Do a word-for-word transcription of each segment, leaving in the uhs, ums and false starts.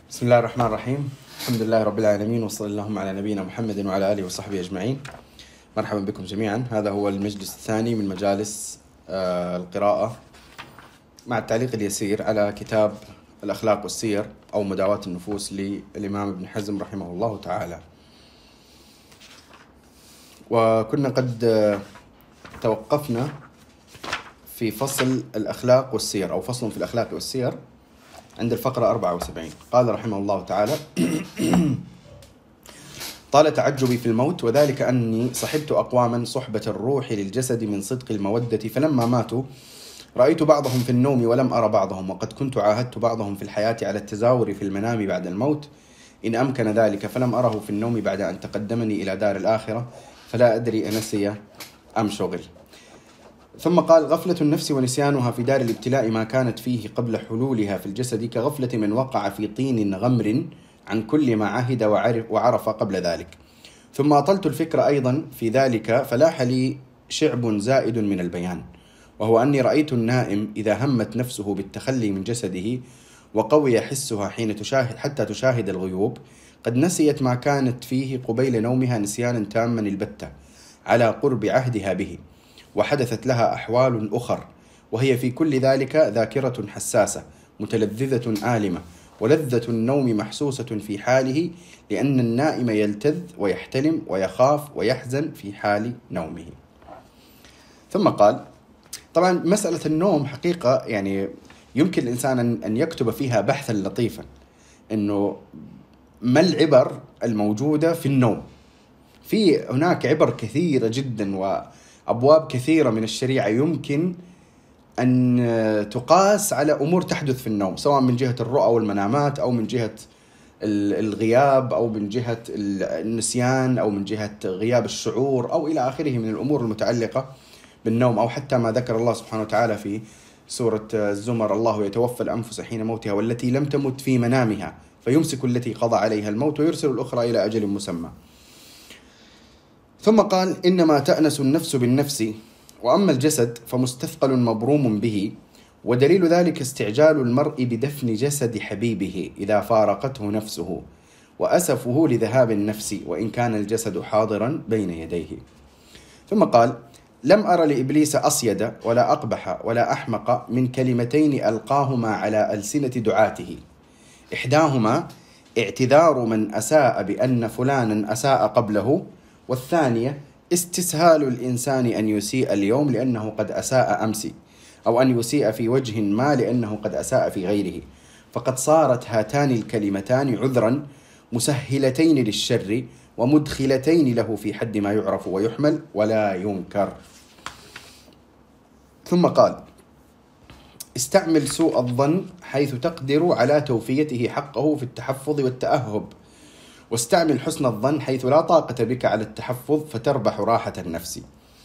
بسم الله الرحمن الرحيم. الحمد لله رب العالمين، وصلى اللهم على نبينا محمد وعلى آله وصحبه أجمعين. مرحبا بكم جميعا. هذا هو المجلس الثاني من مجالس القراءة مع التعليق اليسير على كتاب الأخلاق والسير أو مداواة النفوس للإمام ابن حزم رحمه الله تعالى. وكنا قد توقفنا في فصل الأخلاق والسير أو فصل في الأخلاق والسير عند الفقرة أربعة وسبعين. قال رحمه الله تعالى: طال تعجبي في الموت، وذلك أني صحبت أقواما صحبة الروح للجسد من صدق المودة، فلما ماتوا رأيت بعضهم في النوم ولم أرى بعضهم، وقد كنت عاهدت بعضهم في الحياة على التزاور في المنام بعد الموت إن أمكن ذلك، فلم أره في النوم بعد أن تقدمني إلى دار الآخرة، فلا أدري أنسي أم شغل. ثم قال: غفلة النفس ونسيانها في دار الابتلاء ما كانت فيه قبل حلولها في الجسد كغفلة من وقع في طين غمر عن كل ما عهد وعرف قبل ذلك. ثم أطلت الفكر أيضا في ذلك، فلاح لي شعب زائد من البيان، وهو أني رأيت النائم إذا همت نفسه بالتخلي من جسده وقوي حسها حين تشاهد حتى تشاهد الغيوب قد نسيت ما كانت فيه قبيل نومها نسيانا تاما البتة على قرب عهدها به، وحدثت لها أحوال أخر، وهي في كل ذلك ذاكرة حساسة متلذذة آلمة، ولذة النوم محسوسة في حاله، لأن النائم يلتذ ويحتلم ويخاف ويحزن في حال نومه. ثم قال: طبعا مسألة النوم حقيقة يعني يمكن الإنسان أن يكتب فيها بحثا لطيفا، أنه ما العبر الموجودة في النوم. في هناك عبر كثيرة جدا وأبواب كثيرة من الشريعة يمكن أن تقاس على أمور تحدث في النوم، سواء من جهة الرؤى والمنامات، أو من جهة الغياب، أو من جهة النسيان، أو من جهة غياب الشعور، أو إلى آخره من الأمور المتعلقة بالنوم، أو حتى ما ذكر الله سبحانه وتعالى في سورة الزمر: الله يتوفى الأنفس حين موتها والتي لم تمت في منامها فيمسك التي قضى عليها الموت ويرسل الأخرى إلى أجل مسمى. ثم قال: إنما تأنس النفس بالنفس، وأما الجسد فمستثقل مبروم به، ودليل ذلك استعجال المرء بدفن جسد حبيبه إذا فارقته نفسه، وأسفه لذهاب النفس وإن كان الجسد حاضرا بين يديه. ثم قال: لم أر لإبليس أصيد ولا أقبح ولا أحمق من كلمتين ألقاهما على ألسنة دعاته، إحداهما اعتذار من أساء بأن فلانا أساء قبله، والثانية استسهال الإنسان أن يسيء اليوم لأنه قد أساء أمس، أو أن يسيء في وجه ما لأنه قد أساء في غيره، فقد صارت هاتان الكلمتان عذرا مسهلتين للشر ومدخلتين له في حد ما يعرف ويحمل ولا ينكر. ثم قال: استعمل سوء الظن حيث تقدر على توفيته حقه في التحفظ والتأهب، واستعمل حسن الظن حيث لا طاقة بك على التحفظ فتربح راحة النفس.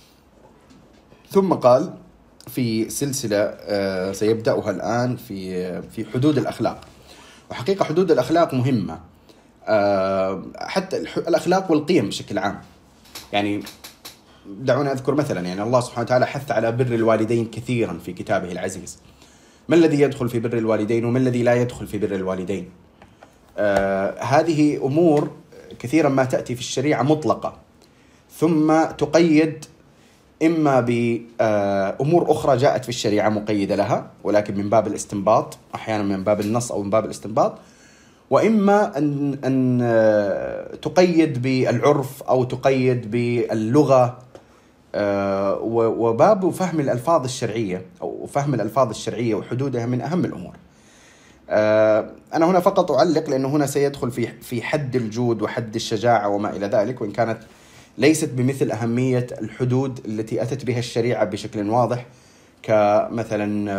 ثم قال في سلسلة سيبدأها الآن في في حدود الأخلاق. وحقيقة حدود الأخلاق مهمة، حتى الأخلاق والقيم بشكل عام. يعني دعونا أذكر مثلا، يعني الله سبحانه وتعالى حث على بر الوالدين كثيرا في كتابه العزيز. ما الذي يدخل في بر الوالدين وما الذي لا يدخل في بر الوالدين؟ آه هذه أمور كثيرا ما تأتي في الشريعة مطلقة، ثم تقيد إما بأمور أخرى جاءت في الشريعة مقيدة لها ولكن من باب الاستنباط، أحيانا من باب النص أو من باب الاستنباط، وإما أن, أن تقيد بالعرف أو تقيد باللغة. آه وباب فهم الألفاظ الشرعية أو فهم الألفاظ الشرعية وحدودها من أهم الأمور. أنا هنا فقط أعلق لأنه هنا سيدخل في في حد الجود وحد الشجاعة وما إلى ذلك، وإن كانت ليست بمثل أهمية الحدود التي أتت بها الشريعة بشكل واضح، كمثلا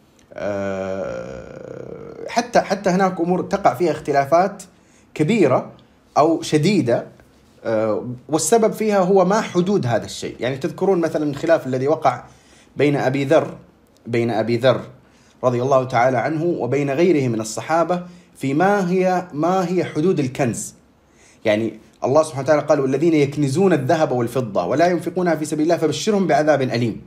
حتى حتى هناك أمور تقع فيها اختلافات كبيرة أو شديدة، والسبب فيها هو ما حدود هذا الشيء. يعني تذكرون مثلا الخلاف الذي وقع بين أبي ذر بين أبي ذر رضي الله تعالى عنه وبين غيره من الصحابة في ما هي ما هي حدود الكنز. يعني الله سبحانه وتعالى قال: والذين يكنزون الذهب والفضة ولا ينفقونها في سبيل الله فبشرهم بعذاب أليم.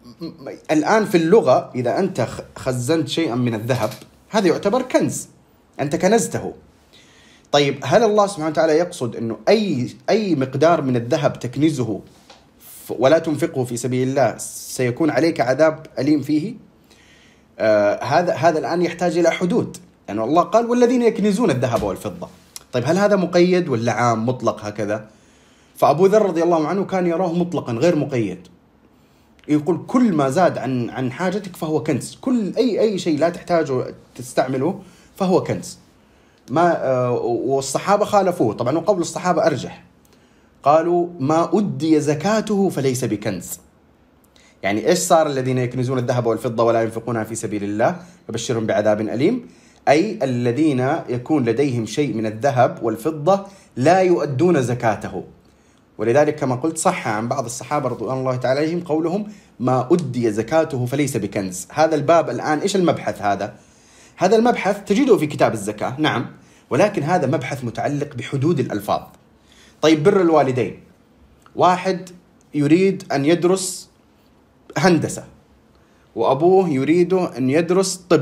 الآن في اللغة إذا أنت خزنت شيئا من الذهب هذا يعتبر كنز، أنت كنزته. طيب هل الله سبحانه وتعالى يقصد أنه أي أي مقدار من الذهب تكنزه ولا تنفقه في سبيل الله سيكون عليك عذاب أليم فيه؟ آه هذا هذا الآن يحتاج إلى حدود، لأن يعني الله قال والذين يكنزون الذهب والفضة. طيب هل هذا مقيد ولا عام مطلق هكذا؟ فأبو ذر رضي الله عنه كان يراه مطلقا غير مقيد، يقول كل ما زاد عن عن حاجتك فهو كنز، كل أي أي شيء لا تحتاجه تستعمله فهو كنز. ما آه والصحابة خالفوه طبعا، وقول الصحابة أرجح، قالوا ما أدي زكاته فليس بكنز. يعني إيش صار؟ الذين يكنزون الذهب والفضة ولا ينفقونها في سبيل الله فبشرهم بعذاب أليم، أي الذين يكون لديهم شيء من الذهب والفضة لا يؤدون زكاته. ولذلك كما قلت صح عن بعض الصحابة رضوان الله تعالى عليهم قولهم ما أدي زكاته فليس بكنز. هذا الباب الآن إيش المبحث هذا؟ هذا المبحث تجده في كتاب الزكاة نعم، ولكن هذا مبحث متعلق بحدود الألفاظ. طيب بر الوالدين، واحد يريد أن يدرس هندسة وأبوه يريد أن يدرس طب،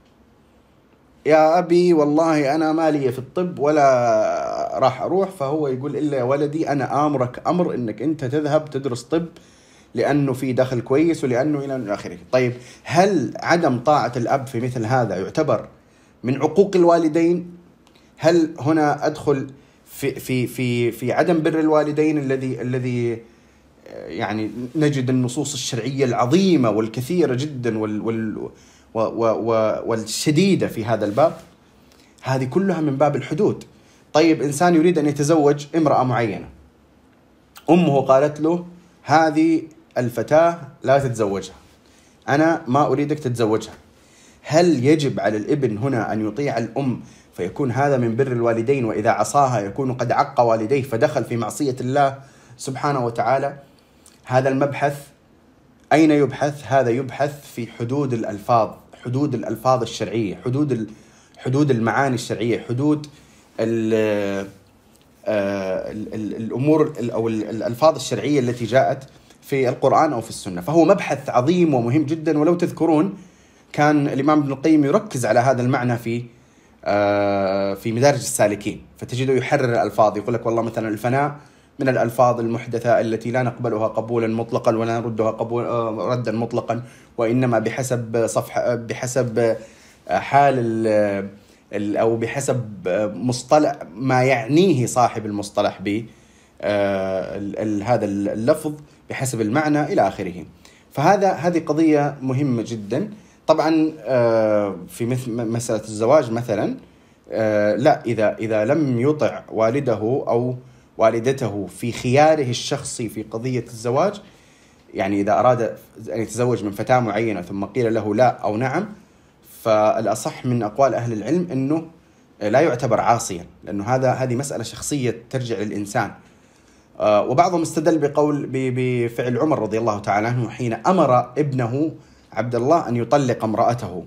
يا أبي والله أنا مالي في الطب ولا راح أروح، فهو يقول إلا يا ولدي أنا آمرك أمر أنك أنت تذهب تدرس طب لأنه في دخل كويس ولأنه إلى آخره. طيب هل عدم طاعة الأب في مثل هذا يعتبر من عقوق الوالدين؟ هل هنا أدخل في في في في عدم بر الوالدين الذي الذي يعني نجد النصوص الشرعية العظيمة والكثيرة جدا وال وال والشديدة في هذا الباب؟ هذه كلها من باب الحدود. طيب إنسان يريد أن يتزوج امرأة معينة، أمه قالت له هذه الفتاة لا تتزوجها، أنا ما أريدك تتزوجها، هل يجب على الابن هنا أن يطيع الأم فيكون هذا من بر الوالدين، وإذا عصاها يكون قد عق والديه فدخل في معصية الله سبحانه وتعالى؟ هذا المبحث أين يبحث؟ هذا يبحث في حدود الألفاظ، حدود الألفاظ الشرعية، حدود حدود المعاني الشرعية، حدود ال ال الأمور أو الألفاظ الشرعية التي جاءت في القرآن أو في السنة. فهو مبحث عظيم ومهم جدا، ولو تذكرون كان الإمام ابن القيم يركز على هذا المعنى في في مدارج السالكين، فتجده يحرر الألفاظ، يقول لك والله مثلا الفناء من الألفاظ المحدثة التي لا نقبلها قبولا مطلقا ولا نردها قبول ردا مطلقا، وإنما بحسب صفحة بحسب حال أو بحسب مصطلح ما يعنيه صاحب المصطلح ب هذا اللفظ بحسب المعنى إلى آخره. فهذا هذه قضية مهمة جدا. طبعا في مثل مسألة الزواج مثلا، لا إذا إذا لم يطع والده أو والدته في خياره الشخصي في قضية الزواج، يعني إذا أراد أن يتزوج من فتاة معينة ثم قيل له لا أو نعم، فالأصح من أقوال أهل العلم أنه لا يعتبر عاصيا، لأنه هذا هذه مسألة شخصية ترجع للإنسان. وبعضهم استدل بقول بفعل عمر رضي الله تعالى عنه حين أمر ابنه عبد الله أن يطلق امرأته.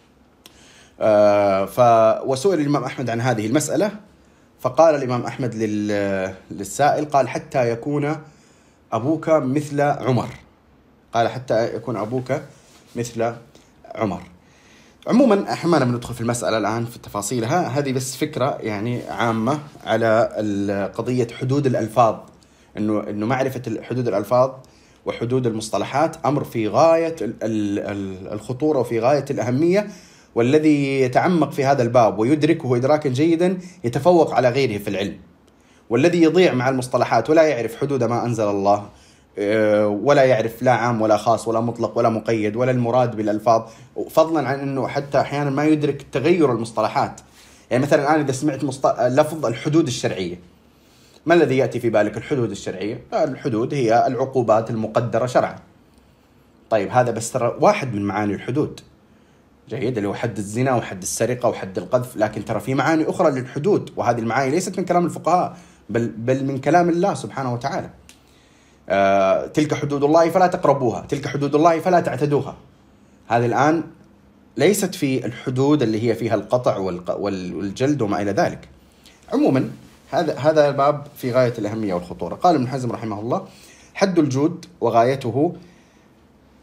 وسئل الإمام أحمد عن هذه المسألة، فقال الإمام أحمد للسائل قال حتى يكون أبوك مثل عمر، قال حتى يكون أبوك مثل عمر. عموما احنا ما بندخل في المسألة الآن في تفاصيلها، هذه بس فكرة يعني عامة على قضية حدود الألفاظ، إنه إنه معرفة حدود الألفاظ وحدود المصطلحات أمر في غاية الخطورة وفي غاية الأهمية، والذي يتعمق في هذا الباب ويدركه إدراكا جيدا يتفوق على غيره في العلم. والذي يضيع مع المصطلحات ولا يعرف حدود ما أنزل الله، ولا يعرف لا عام ولا خاص ولا مطلق ولا مقيد ولا المراد بالألفاظ، فضلا عن أنه حتى أحيانا ما يدرك تغير المصطلحات. يعني مثلا الآن إذا سمعت لفظ الحدود الشرعية، ما الذي يأتي في بالك؟ الحدود الشرعية، الحدود هي العقوبات المقدرة شرعا. طيب هذا بس ترى واحد من معاني الحدود، جيد، اللي هو حد الزنا وحد السرقة وحد القذف، لكن ترى في معاني أخرى للحدود، وهذه المعاني ليست من كلام الفقهاء بل, بل من كلام الله سبحانه وتعالى. آه، تلك حدود الله فلا تقربوها، تلك حدود الله فلا تعتدوها. هذه الآن ليست في الحدود اللي هي فيها القطع والجلد وما إلى ذلك. عموما هذا هذا الباب في غاية الأهمية والخطورة. قال ابن حزم رحمه الله: حد الجود وغايته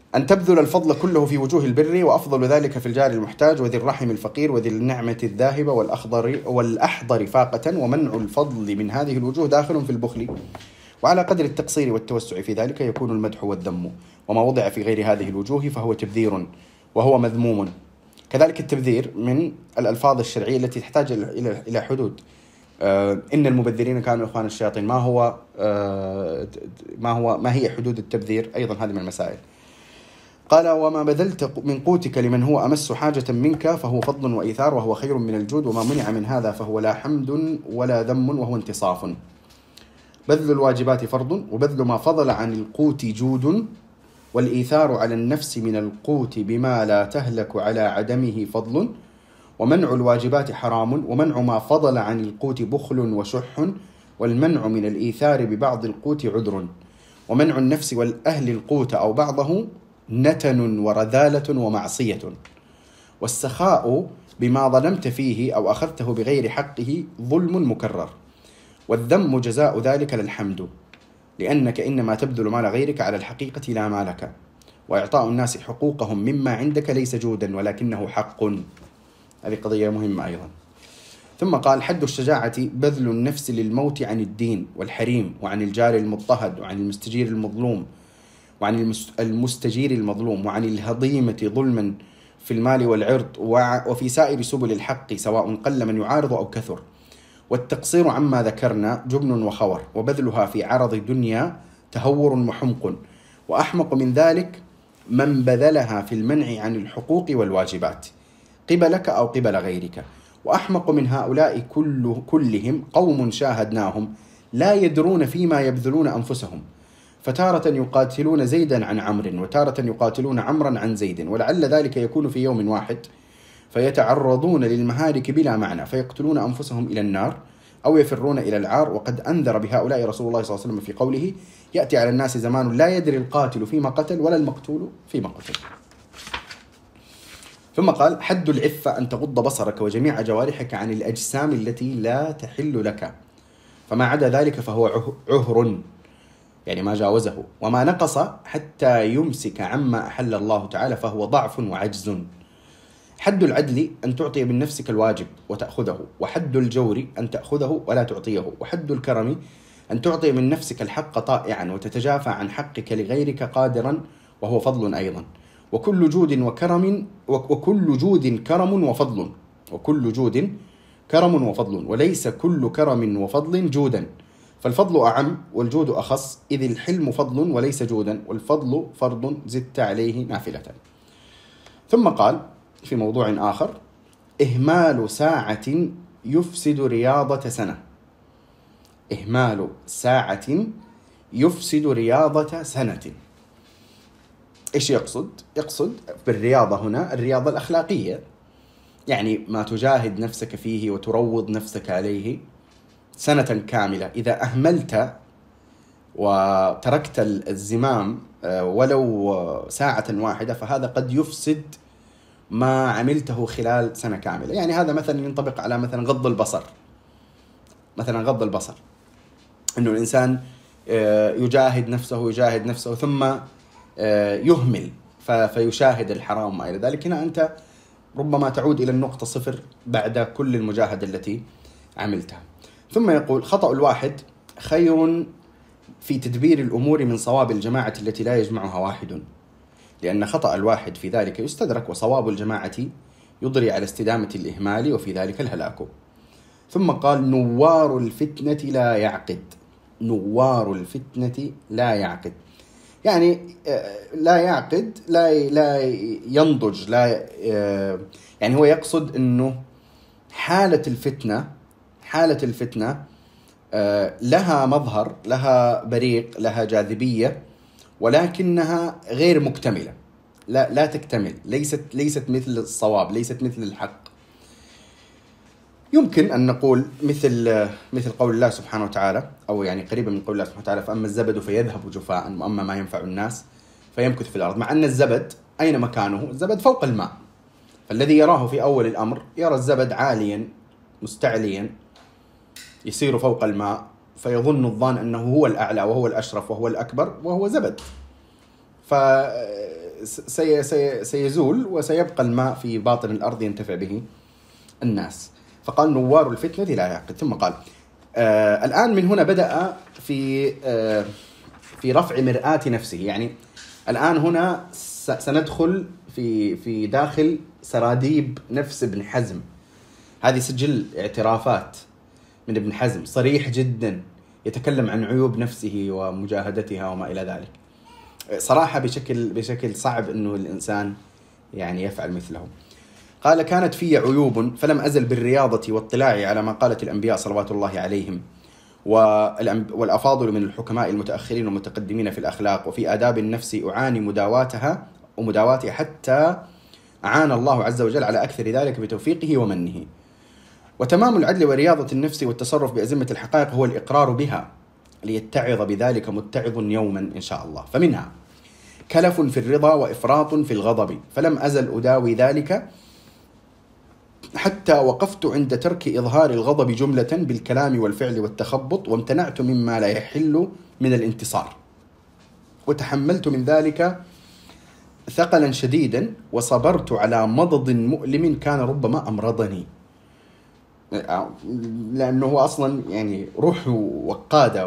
أن تبذل الفضل كله في وجوه البر، وأفضل ذلك في الجار المحتاج وذي الرحم الفقير وذي النعمة الذاهبة والأخضر والأحضر فاقة. ومنع الفضل من هذه الوجوه داخل في البخل، وعلى قدر التقصير والتوسع في ذلك يكون المدح والذم، وما وضع في غير هذه الوجوه فهو تبذير وهو مذموم. كذلك التبذير من الألفاظ الشرعية التي تحتاج إلى إلى حدود. آه إن المبذرين كانوا إخوان الشياطين، ما هو آه ما هو ما هي حدود التبذير؟ أيضا هذه من المسائل. قال: وما بذلت من قوتك لمن هو أمس حاجة منك فهو فضل وإيثار وهو خير من الجود، وما منع من هذا فهو لا حمد ولا ذم وهو انتصاف. بذل الواجبات فرض، وبذل ما فضل عن القوت جود، والإيثار على النفس من القوت بما لا تهلك على عدمه فضل، ومنع الواجبات حرام، ومنع ما فضل عن القوت بخل وشح، والمنع من الإيثار ببعض القوت عذر، ومنع النفس والأهل القوت أو بعضه نتن ورذالة ومعصية، والسخاء بما ظلمت فيه أو أخذته بغير حقه ظلم مكرر، والذم جزاء ذلك للحمد، لأنك إنما تبذل مال غيرك على الحقيقة لا مالك، وإعطاء الناس حقوقهم مما عندك ليس جودا ولكنه حق. هذه قضية مهمة أيضا. ثم قال: حد الشجاعة بذل النفس للموت عن الدين والحريم، وعن الجار المضطهد، وعن المستجير المظلوم، وعن المستجير المظلوم، وعن الهضيمة ظلما في المال والعرض، وفي سائر سبل الحق سواء قل من يعارض أو كثر، والتقصير عما ذكرنا جبن وخور، وبذلها في عرض الدنيا تهور وحمق، وأحمق من ذلك من بذلها في المنع عن الحقوق والواجبات قبلك أو قبل غيرك. وأحمق من هؤلاء كل كلهم قوم شاهدناهم لا يدرون فيما يبذلون أنفسهم، فتارة يقاتلون زيدا عن عمرو، وتارة يقاتلون عمرا عن زيد، ولعل ذلك يكون في يوم واحد، فيتعرضون للمهالك بلا معنى، فيقتلون أنفسهم إلى النار أو يفرون إلى العار. وقد أنذر بهؤلاء رسول الله صلى الله عليه وسلم في قوله: يأتي على الناس زمان لا يدري القاتل فيما قتل ولا المقتول فيما قتل. ثم قال: حد العفة أن تغض بصرك وجميع جوارحك عن الأجسام التي لا تحل لك، فما عدا ذلك فهو عهر، يعني ما جاوزه، وما نقص حتى يمسك عما أحل الله تعالى فهو ضعف وعجز. حد العدل أن تعطي من نفسك الواجب وتأخذه، وحد الجور أن تأخذه ولا تعطيه، وحد الكرم أن تعطي من نفسك الحق طائعا وتتجافى عن حقك لغيرك قادرا وهو فضل أيضا. وكل جود وكرم وكل جود كرم وفضل وكل جود كرم وفضل وليس كل كرم وفضل جودا، فالفضل أعم والجود أخص، إذ الحلم فضل وليس جودا، والفضل فرض زدت عليه نافلة. ثم قال في موضوع آخر: إهمال ساعة يفسد رياضة سنة. إهمال ساعة يفسد رياضة سنة. إيش يقصد؟ يقصد بالرياضة هنا الرياضة الأخلاقية، يعني ما تجاهد نفسك فيه وتروض نفسك عليه سنة كاملة. إذا أهملت وتركت الزمام ولو ساعة واحدة فهذا قد يفسد ما عملته خلال سنة كاملة. يعني هذا مثلا ينطبق على مثلا غض البصر، مثلا غض البصر، إنه الإنسان يجاهد نفسه يجاهد نفسه ثم يهمل فيشاهد الحرام وما إلى ذلك. هنا أنت ربما تعود إلى النقطة صفر بعد كل المجاهدة التي عملتها. ثم يقول: خطأ الواحد خير في تدبير الأمور من صواب الجماعة التي لا يجمعها واحد، لأن خطأ الواحد في ذلك يستدرك، وصواب الجماعة يضري على استدامة الإهمال وفي ذلك الهلاك. ثم قال: نوار الفتنة لا يعقد. نوار الفتنة لا يعقد، يعني لا يعقد، لا لا ينضج، لا يعني هو يقصد أنه حالة الفتنة حالة الفتنة لها مظهر، لها بريق، لها جاذبية، ولكنها غير مكتملة، لا لا تكتمل، ليست ليست مثل الصواب، ليست مثل الحق. يمكن أن نقول مثل مثل قول الله سبحانه وتعالى، أو يعني قريبا من قول الله سبحانه وتعالى: فأما الزبد فيذهب جفاء وأما ما ينفع الناس فيمكث في الأرض. مع أن الزبد أين مكانه؟ الزبد فوق الماء، فالذي يراه في أول الأمر يرى الزبد عاليا مستعليا يسير فوق الماء، فيظن الظان أنه هو الأعلى وهو الأشرف وهو الأكبر وهو زبد. سي سي سيزول وسيبقى الماء في باطن الأرض ينتفع به الناس. فقال نوار الفتنة لا يعقد. ثم قال آه الآن من هنا بدأ في آه في رفع مرآة نفسه. يعني الآن هنا سندخل في في داخل سراديب نفس ابن حزم. هذه سجل اعترافات من ابن حزم صريح جدا، يتكلم عن عيوب نفسه ومجاهدتها وما إلى ذلك. صراحة بشكل بشكل صعب إنه الإنسان يعني يفعل مثله. قال كانت في عيوب فلم أزل بالرياضة واطلاعي على ما قالت الأنبياء صلوات الله عليهم والأفاضل من الحكماء المتأخرين والمتقدمين في الأخلاق وفي آداب النفس، أعاني مداواتها ومداواتها حتى أعان الله عز وجل على أكثر ذلك بتوفيقه ومنه. وتمام العدل ورياضة النفس والتصرف بأزمة الحقائق هو الإقرار بها ليتعظ بذلك متعظ يوما إن شاء الله. فمنها كلف في الرضا وإفراط في الغضب، فلم أزل أداوي ذلك حتى وقفت عند ترك إظهار الغضب جملة بالكلام والفعل والتخبط، وامتنعت مما لا يحل من الانتصار، وتحملت من ذلك ثقلا شديدا، وصبرت على مضض مؤلم كان ربما أمرضني. لأنه هو أصلا يعني روحه وقادة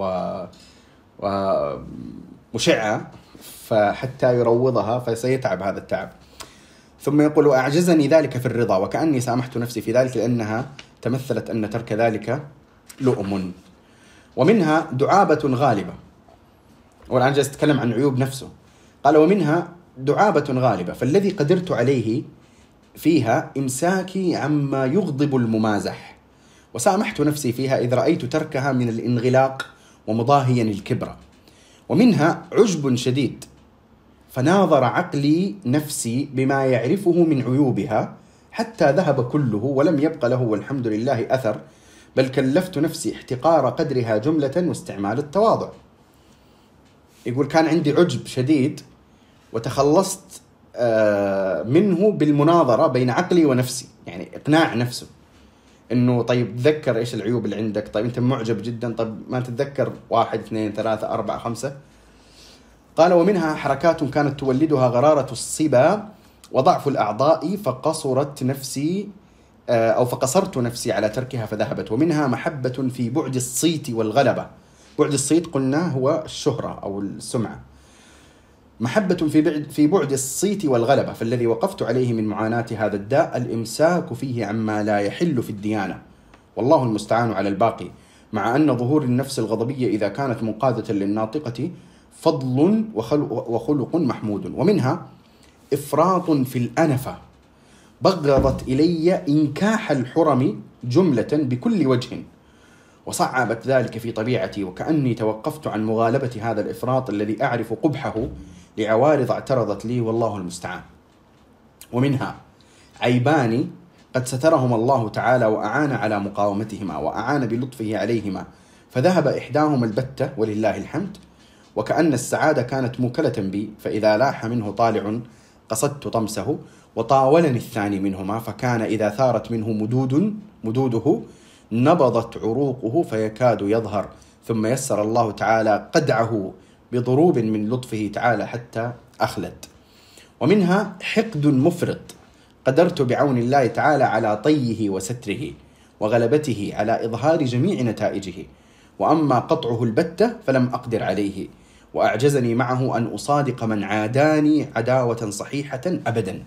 ومشعة، فحتى يروضها فسيتعب هذا التعب. ثم يقول أعجزني ذلك في الرضا وكأني سامحت نفسي في ذلك لأنها تمثلت أن ترك ذلك لؤم. ومنها دعابة غالبة، والآن جالس أتكلم عن عيوب نفسه. قال ومنها دعابة غالبة فالذي قدرت عليه فيها إمساكي عما يغضب الممازح، وسامحت نفسي فيها إذ رأيت تركها من الانغلاق ومضاهيا الكبر. ومنها عجب شديد فناظر عقلي نفسي بما يعرفه من عيوبها حتى ذهب كله ولم يبق له والحمد لله أثر، بل كلفت نفسي احتقار قدرها جملة واستعمال التواضع. يقول كان عندي عجب شديد وتخلصت منه بالمناظرة بين عقلي ونفسي، يعني إقناع نفسه إنه طيب تذكر إيش العيوب اللي عندك، طيب أنت معجب جدا، طيب ما تتذكر واحد اثنين ثلاثة أربعة خمسة. قال ومنها حركات كانت تولدها غرارة الصبا وضعف الأعضاء فقصرت نفسي أو فقصرت نفسي على تركها فذهبت. ومنها محبة في بعد الصيت والغلبة. بعد الصيت قلنا هو الشهرة أو السمعة. محبة في بعد في بعد الصيت والغلبة، فالذي وقفت عليه من معاناة هذا الداء الإمساك فيه عما لا يحل في الديانة، والله المستعان على الباقي. مع أن ظهور النفس الغضبية إذا كانت منقادة للناطقة فضل وخلق محمود. ومنها إفراط في الأنفة بغضت إلي إنكاح الحرم جملة بكل وجه، وصعبت ذلك في طبيعتي، وكأني توقفت عن مغالبة هذا الإفراط الذي أعرف قبحه لعوارض اعترضت لي، والله المستعان. ومنها عيبان قد سترهما الله تعالى وأعان على مقاومتهما وأعان بلطفه عليهما، فذهب إحداهما البتة ولله الحمد، وكأن السعادة كانت موكلة بي، فإذا لاح منه طالع قصدت طمسه، وطاولني الثاني منهما، فكان إذا ثارت منه مدود مدوده نبضت عروقه فيكاد يظهر، ثم يسر الله تعالى قدعه بضروب من لطفه تعالى حتى أخلد. ومنها حقد مفرط قدرت بعون الله تعالى على طيه وستره وغلبته على إظهار جميع نتائجه، وأما قطعه البتة فلم أقدر عليه، وأعجزني معه أن أصادق من عاداني عداوة صحيحة أبدا.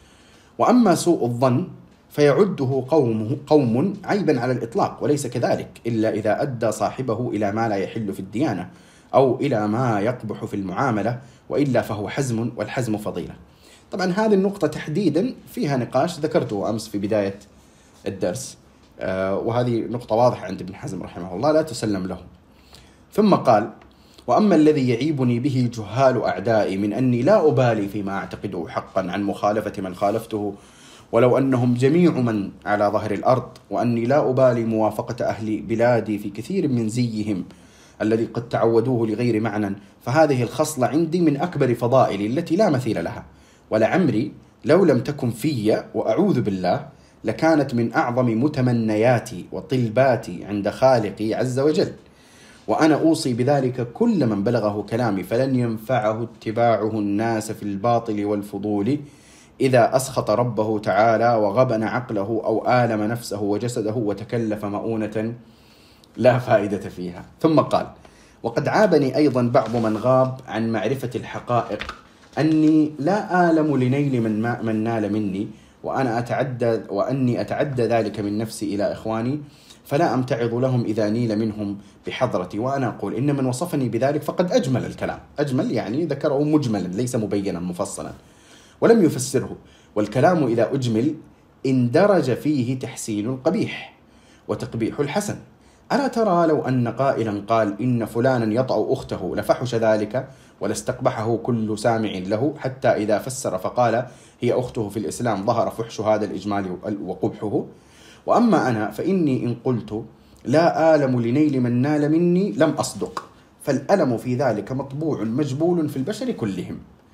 وأما سوء الظن فيعده قوم, قوم عيبا على الإطلاق، وليس كذلك إلا إذا أدى صاحبه إلى ما لا يحل في الديانة أو إلى ما يقبح في المعاملة، وإلا فهو حزم، والحزم فضيلة. طبعا هذه النقطة تحديدا فيها نقاش ذكرته أمس في بداية الدرس، آه وهذه نقطة واضحة عند ابن حزم رحمه الله لا تسلم له. ثم قال وأما الذي يعيبني به جهال أعدائي من أني لا أبالي فيما أعتقده حقا عن مخالفة من خالفته ولو أنهم جميع من على ظهر الأرض، وأني لا أبالي موافقة أهل بلادي في كثير من زيهم الذي قد تعودوه لغير معنى، فهذه الخصلة عندي من أكبر فضائلي التي لا مثيل لها، ولعمري لو لم تكن في وأعوذ بالله لكانت من أعظم متمنياتي وطلباتي عند خالقي عز وجل. وأنا أوصي بذلك كل من بلغه كلامي، فلن ينفعه اتباعه الناس في الباطل والفضول إذا أسخط ربه تعالى وغبن عقله أو آلم نفسه وجسده وتكلف مؤونة لا فائدة فيها. ثم قال: وقد عابني أيضا بعض من غاب عن معرفة الحقائق أني لا آلم لنيل من, ما من نال مني، وأنا أتعدى وأني أتعدى ذلك من نفسي إلى إخواني، فلا أمتعض لهم إذا نيل منهم بحضرتي. وأنا أقول إن من وصفني بذلك فقد أجمل الكلام، أجمل يعني ذكره مجملا ليس مبينا مفصلا ولم يفسره، والكلام إذا أجمل اندرج فيه تحسين القبيح وتقبيح الحسن. ألا ترى لو أن قائلا قال إن فلانا يطأ أخته لفحش ذلك ولاستقبحه كل سامع له، حتى إذا فسر فقال هي أخته في الإسلام ظهر فحش هذا الإجمال وقبحه. وأما أنا فإني إن قلت لا آلم لنيل من نال مني لم أصدق، فالألم في ذلك مطبوع مجبول في البشر كلهم،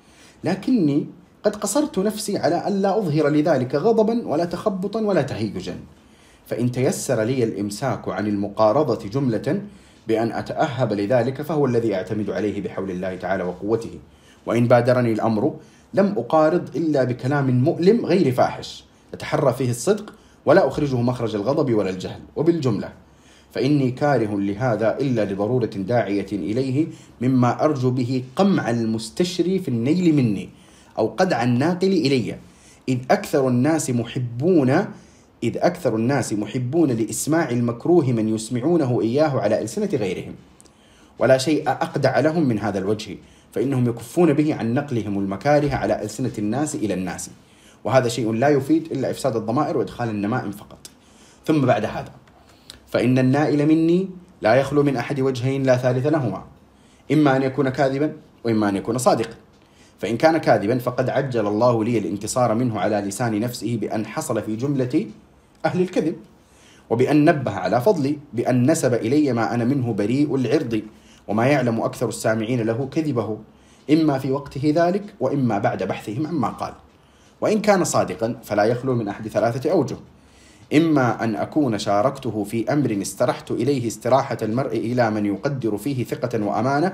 لكني قد قصرت نفسي على أن لا أظهر لذلك غضبا ولا تخبطا ولا تهيجا، فإن تيسر لي الإمساك عن المقارضة جملة بأن أتأهب لذلك فهو الذي أعتمد عليه بحول الله تعالى وقوته، وإن بادرني الأمر لم أقارض إلا بكلام مؤلم غير فاحش أتحرى فيه الصدق ولا أخرجه مخرج الغضب ولا الجهل. وبالجملة فإني كاره لهذا إلا لضرورة داعية إليه، مما أرجو به قمع المستشري في النيل مني أو قدع الناقل إلي، إذ أكثر الناس محبون إذ أكثر الناس محبون لإسماع المكروه من يسمعونه إياه على ألسنة غيرهم، ولا شيء أقدع لهم من هذا الوجه، فإنهم يكفون به عن نقلهم المكاره على ألسنة الناس إلى الناس، وهذا شيء لا يفيد إلا إفساد الضمائر وإدخال النمائم فقط. ثم بعد هذا فإن النائل مني لا يخلو من أحد وجهين لا ثالث لهما، إما أن يكون كاذبا وإما أن يكون صادقا. فإن كان كاذبا فقد عجل الله لي الانتصار منه على لسان نفسه بأن حصل في جملة أهل الكذب، وبأن نبه على فضلي بأن نسب إلي ما أنا منه بريء العرض، وما يعلم أكثر السامعين له كذبه، إما في وقته ذلك وإما بعد بحثهم عما قال. وإن كان صادقا فلا يخلو من أحد ثلاثة أوجه: إما أن أكون شاركته في أمر استرحت إليه استراحة المرء إلى من يقدر فيه ثقة وأمانة،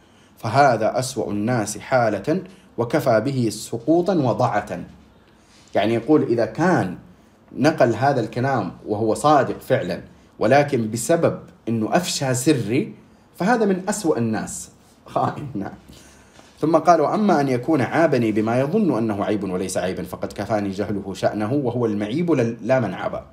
فهذا أسوأ الناس حالة وكفى به سقوطا وضعة. يعني يقول إذا كان نقل هذا الكلام وهو صادق فعلا ولكن بسبب أنه أفشى سري فهذا من أسوأ الناس خائن. نعم. ثم قال: وأما أن يكون عابني بما يظن أنه عيب وليس عيبا فقد كفاني جهله شأنه وهو المعيب لا من عابا.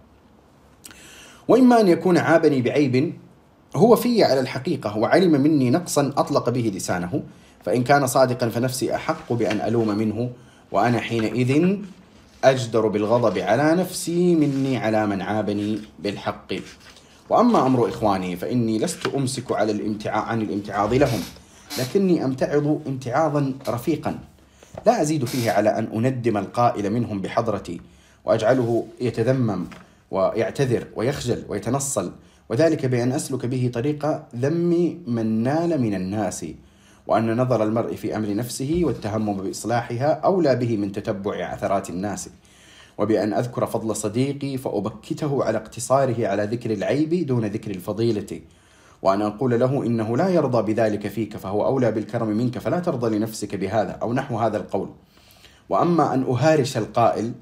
وإما أن يكون عابني بعيب هو في على الحقيقة وعلم مني نقصا أطلق به لسانه، فإن كان صادقا فنفسي أحق بأن ألوم منه، وأنا حينئذ أجدر بالغضب على نفسي مني على من عابني بالحق. وأما أمر إخواني فإني لست أمسك على الامتعاء عن الامتعاض لهم، لكني أمتعض امتعاضا رفيقا لا أزيد فيه على أن أندم القائل منهم بحضرتي وأجعله يتذمم ويعتذر ويخجل ويتنصل، وذلك بأن أسلك به طريق ذم من نال من الناس، وأن نظر المرء في أمر نفسه والتهمم بإصلاحها أولى به من تتبع عثرات الناس، وبأن أذكر فضل صديقي فأبكته على اقتصاره على ذكر العيب دون ذكر الفضيلة، وأن أقول له إنه لا يرضى بذلك فيك فهو أولى بالكرم منك فلا ترضى لنفسك بهذا أو نحو هذا القول. وأما أن أهارش القائل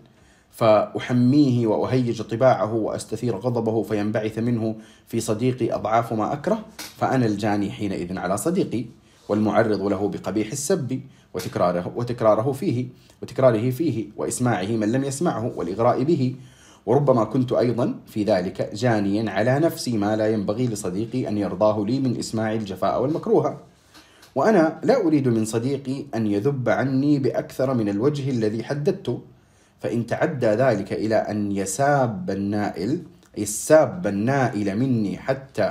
فأحميه وأهيج طباعه وأستثير غضبه فينبعث منه في صديقي أضعاف ما أكره، فأنا الجاني حينئذ على صديقي والمعرض له بقبيح السب وتكراره, وتكراره فيه وتكراره فيه وإسماعه من لم يسمعه والإغراء به، وربما كنت أيضا في ذلك جانيا على نفسي ما لا ينبغي لصديقي أن يرضاه لي من إسماع الجفاء والمكروه. وأنا لا أريد من صديقي أن يذب عني بأكثر من الوجه الذي حددته، فإن تعدى ذلك إلى أن يساب النائل يساب النائل مني حتى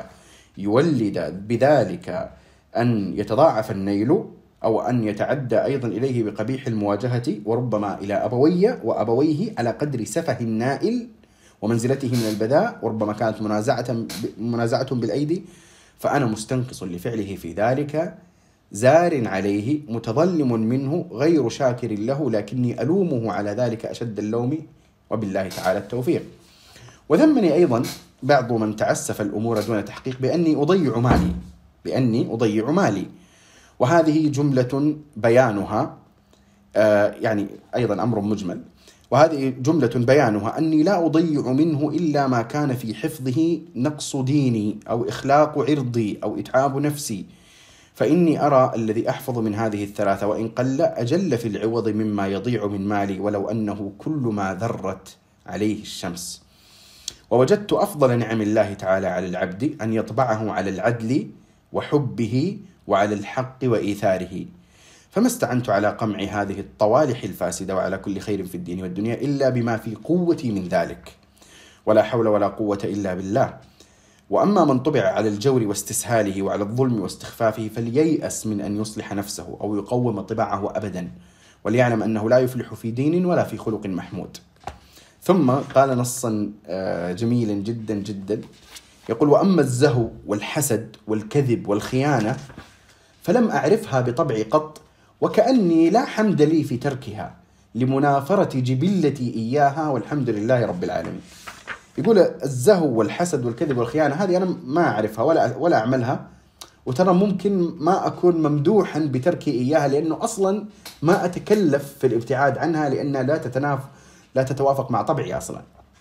يولد بذلك أن يتضاعف النيل، أو أن يتعدى أيضا إليه بقبيح المواجهة وربما إلى أبوي وأبويه على قدر سفه النائل ومنزلته من البذاء، وربما كانت منازعة منازعة بالأيدي، فأنا مستنقص لفعله في ذلك زار عليه متظلم منه غير شاكر له، لكني ألومه على ذلك أشد اللوم، وبالله تعالى التوفيق. وذمني أيضا بعض من تعسف الأمور دون تحقيق بأني أضيع مالي بأني أضيع مالي. وهذه جملة بيانها آه يعني أيضا أمر مجمل، وهذه جملة بيانها أني لا أضيع منه إلا ما كان في حفظه نقص ديني أو إخلاق عرضي أو إتعاب نفسي، فإني أرى الذي أحفظ من هذه الثلاثة وإن قل أجل في العوض مما يضيع من مالي ولو أنه كل ما ذرت عليه الشمس. ووجدت أفضل نعم الله تعالى على العبد أن يطبعه على العدل وحبه وعلى الحق وإيثاره، فما استعنت على قمع هذه الطوالح الفاسدة وعلى كل خير في الدين والدنيا إلا بما في قوتي من ذلك، ولا حول ولا قوة إلا بالله. وأما من طبع على الجور واستسهاله وعلى الظلم واستخفافه فلييأس من أن يصلح نفسه أو يقوم طباعه أبدا، وليعلم أنه لا يفلح في دين ولا في خلق محمود. ثم قال نصا جميلا جدا جدا يقول: وأما الزهو والحسد والكذب والخيانة فلم أعرفها بطبعي قط، وكأني لا حمد لي في تركها لمنافرة جبلتي إياها والحمد لله رب العالمين. يقول الزهو والحسد والكذب والخيانة هذه أنا ما أعرفها ولا ولا أعملها، وترى ممكن ما أكون ممدوحا بتركي إياها لأنه أصلا ما أتكلف في الابتعاد عنها لأنها لا تتناف لا تتوافق مع طبعي أصلا.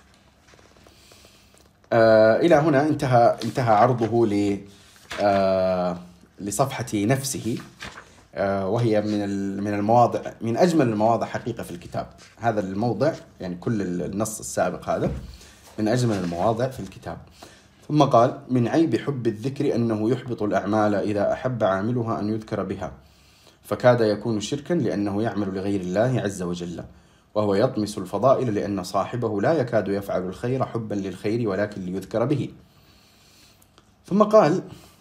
آه إلى هنا انتهى انتهى عرضه ل آه لصفحة نفسه، آه وهي من من المواضع من أجمل المواضع حقيقة في الكتاب. هذا الموضع يعني كل النص السابق هذا من أجمل المواضع في الكتاب. ثم قال: من عيب حب الذكر أنه يحبط الأعمال إذا أحب عاملها أن يذكر بها، فكاد يكون شركا لأنه يعمل لغير الله عز وجل، وهو يطمس الفضائل لأن صاحبه لا يكاد يفعل الخير حبا للخير ولكن ليذكر به. ثم قال: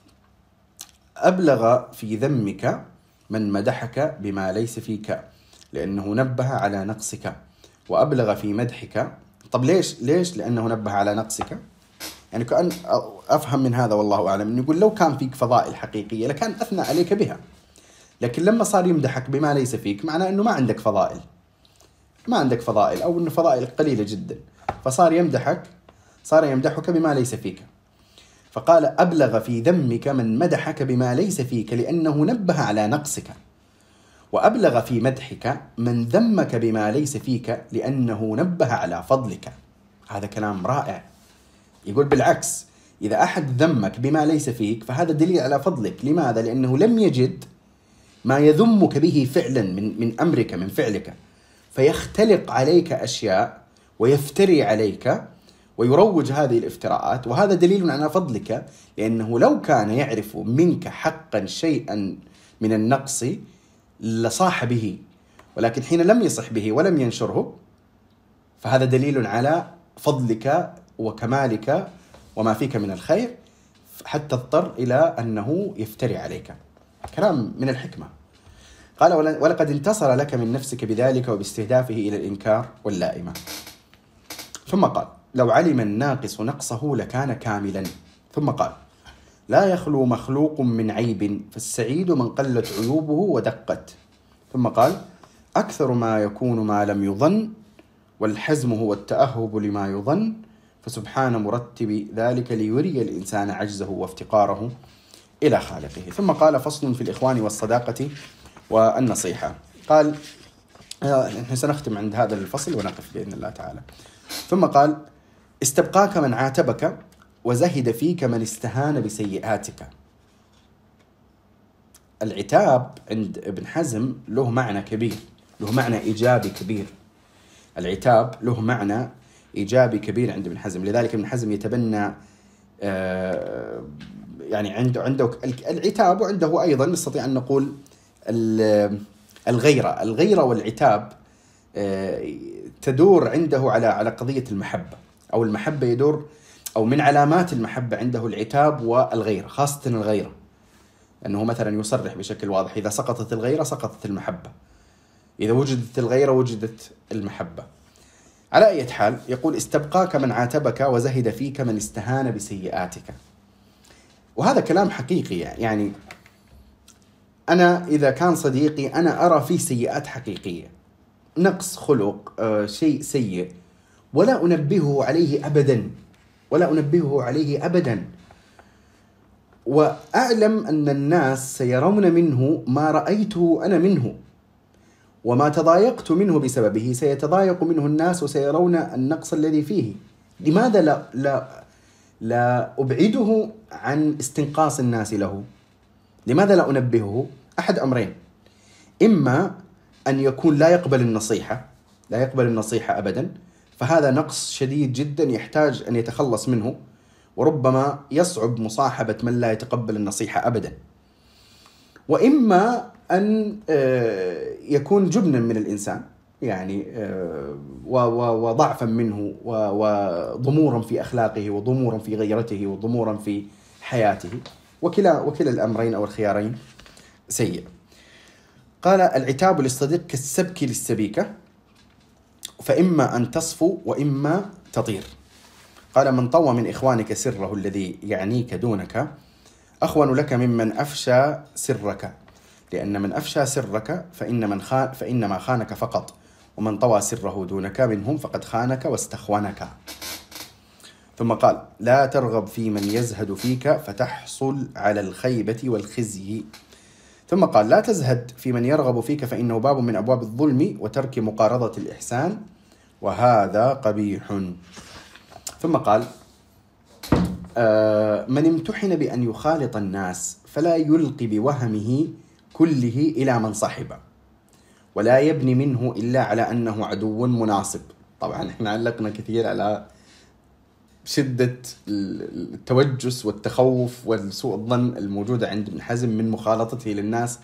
أبلغ في ذمك من مدحك بما ليس فيك لأنه نبه على نقصك، وأبلغ في مدحك. طب ليش ليش لأنه نبه على نقصك؟ يعني كأن أفهم من هذا والله أعلم أنه يقول لو كان فيك فضائل حقيقية لكان أثنى عليك بها، لكن لما صار يمدحك بما ليس فيك معناه أنه ما عندك فضائل ما عندك فضائل أو أنه فضائل قليلة جدا، فصار يمدحك صار يمدحك بما ليس فيك. فقال: أبلغ في ذمك من مدحك بما ليس فيك لأنه نبه على نقصك، وأبلغ في مدحك من ذمك بما ليس فيك لأنه نبه على فضلك. هذا كلام رائع. يقول بالعكس، إذا أحد ذمك بما ليس فيك فهذا دليل على فضلك. لماذا؟ لأنه لم يجد ما يذمك به فعلا من من أمرك من فعلك، فيختلق عليك أشياء ويفتري عليك ويروج هذه الافتراءات، وهذا دليل على فضلك، لأنه لو كان يعرف منك حقا شيئا من النقص لصاح به، ولكن حين لم يصح به ولم ينشره فهذا دليل على فضلك وكمالك وما فيك من الخير، حتى اضطر إلى أنه يفتري عليك. كلام من الحكمة. قال: ولقد انتصر لك من نفسك بذلك وباستهدافه إلى الإنكار واللائمة. ثم قال: لو علم الناقص نقصه لكان كاملا. ثم قال: لا يخلو مخلوق من عيب، فالسعيد من قلت عيوبه ودقت. ثم قال: أكثر ما يكون ما لم يظن، والحزم هو التأهب لما يظن، فسبحان مرتب ذلك ليري الإنسان عجزه وافتقاره إلى خالقه. ثم قال: فصل في الإخوان والصداقة والنصيحة. قال: نحن سنختم عند هذا الفصل ونقف بإذن الله تعالى. ثم قال: استبقاك من عاتبك وزهد فيك من استهان بسيئاتك. العتاب عند ابن حزم له معنى كبير، له معنى إيجابي كبير. العتاب له معنى إيجابي كبير عند ابن حزم، لذلك ابن حزم يتبنى آه يعني عنده عنده العتاب، وعنده أيضا نستطيع أن نقول الغيرة. الغيرة والعتاب آه تدور عنده على على قضية المحبة، أو المحبة يدور أو من علامات المحبة عنده العتاب والغيرة، خاصة الغيرة، أنه مثلا يصرح بشكل واضح: إذا سقطت الغيرة سقطت المحبة، إذا وجدت الغيرة وجدت المحبة. على أي حال يقول: استبقاك من عاتبك وزهد فيك من استهان بسيئاتك. وهذا كلام حقيقي. يعني أنا إذا كان صديقي أنا أرى فيه سيئات حقيقية، نقص خلق، آه شيء سيء، ولا أنبهه عليه أبدا ولا أنبهه عليه أبدا وأعلم أن الناس سيرون منه ما رأيته أنا منه، وما تضايقت منه بسببه سيتضايق منه الناس وسيرون النقص الذي فيه. لماذا لا, لا, لا أبعده عن استنقاص الناس له؟ لماذا لا أنبهه؟ أحد أمرين: إما أن يكون لا يقبل النصيحة، لا يقبل النصيحة أبدا، فهذا نقص شديد جدا يحتاج أن يتخلص منه، وربما يصعب مصاحبة من لا يتقبل النصيحة أبدا. وإما أن يكون جبنا من الإنسان، يعني وضعفا منه وضمورا في أخلاقه وضمورا في غيرته وضمورا في حياته، وكلا وكلا الأمرين أو الخيارين سيء. قال: العتاب للصديق كالسبك للسبيكة، فإما أن تصفو وإما تطير. قال: من طوى من إخوانك سره الذي يعنيك دونك أخون لك ممن أفشى سرك، لأن من أفشى سرك فإن من خان فإنما خانك فقط، ومن طوى سره دونك منهم فقد خانك واستخونك. ثم قال: لا ترغب في من يزهد فيك فتحصل على الخيبة والخزي. ثم قال: لا تزهد في من يرغب فيك فإنه باب من أبواب الظلم وترك مقارضة الإحسان، وهذا قبيح. ثم قال: آه من امتحن بأن يخالط الناس فلا يلقي بوهمه كله إلى من صحب، ولا يبني منه إلا على أنه عدو مناصب. طبعا احنا علقنا كثير على شدة التوجس والتخوف والسوء الظن الموجودة عند ابن حزم من مخالطته للناس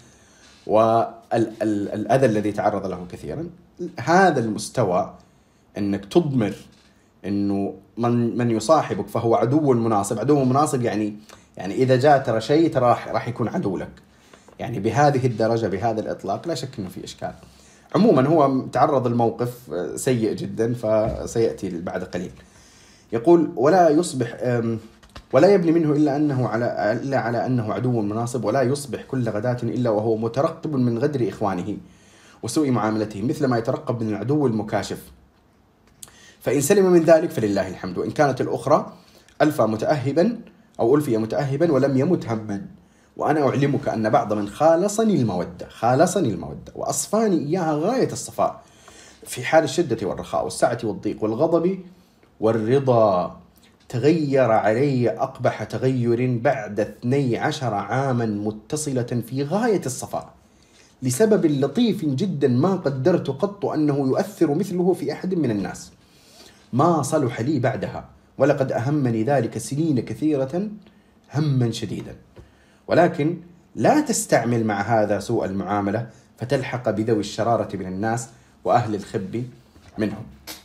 والأذى الذي تعرض له كثيرا. هذا المستوى أنك تضمر أنه من من يصاحبك فهو عدو مناصب. عدو مناصب يعني يعني إذا جاء ترى شيء ترى راح يكون عدو لك، يعني بهذه الدرجة بهذا الإطلاق لا شك أنه في إشكال. عموما هو تعرض الموقف سيء جدا فسيأتي بعد قليل. يقول: ولا يصبح ولا يبني منه إلا أنه على إلا على أنه عدو مناصب، ولا يصبح كل غداة إلا وهو مترقب من غدر إخوانه وسوء معاملتهم، مثل ما يترقب من العدو المكاشف، فإن سلم من ذلك فلله الحمد، وإن كانت الأخرى ألفى متأهبا أو ألفي متأهبا ولم يمت هما. وأنا أعلمك أن بعض من خالصني المودة خالصني المودة وأصفاني إياها غاية الصفاء في حال الشدة والرخاء والسعة والضيق والغضب والرضا تغير علي أقبح تغير بعد اثني عشر عاما متصلة في غاية الصفاء، لسبب لطيف جدا ما قدرت قط أنه يؤثر مثله في أحد من الناس، ما صلح لي بعدها، ولقد أهمني ذلك سنين كثيرة هما شديدا. ولكن لا تستعمل مع هذا سوء المعاملة فتلحق بذوي الشرارة من الناس وأهل الخب منهم.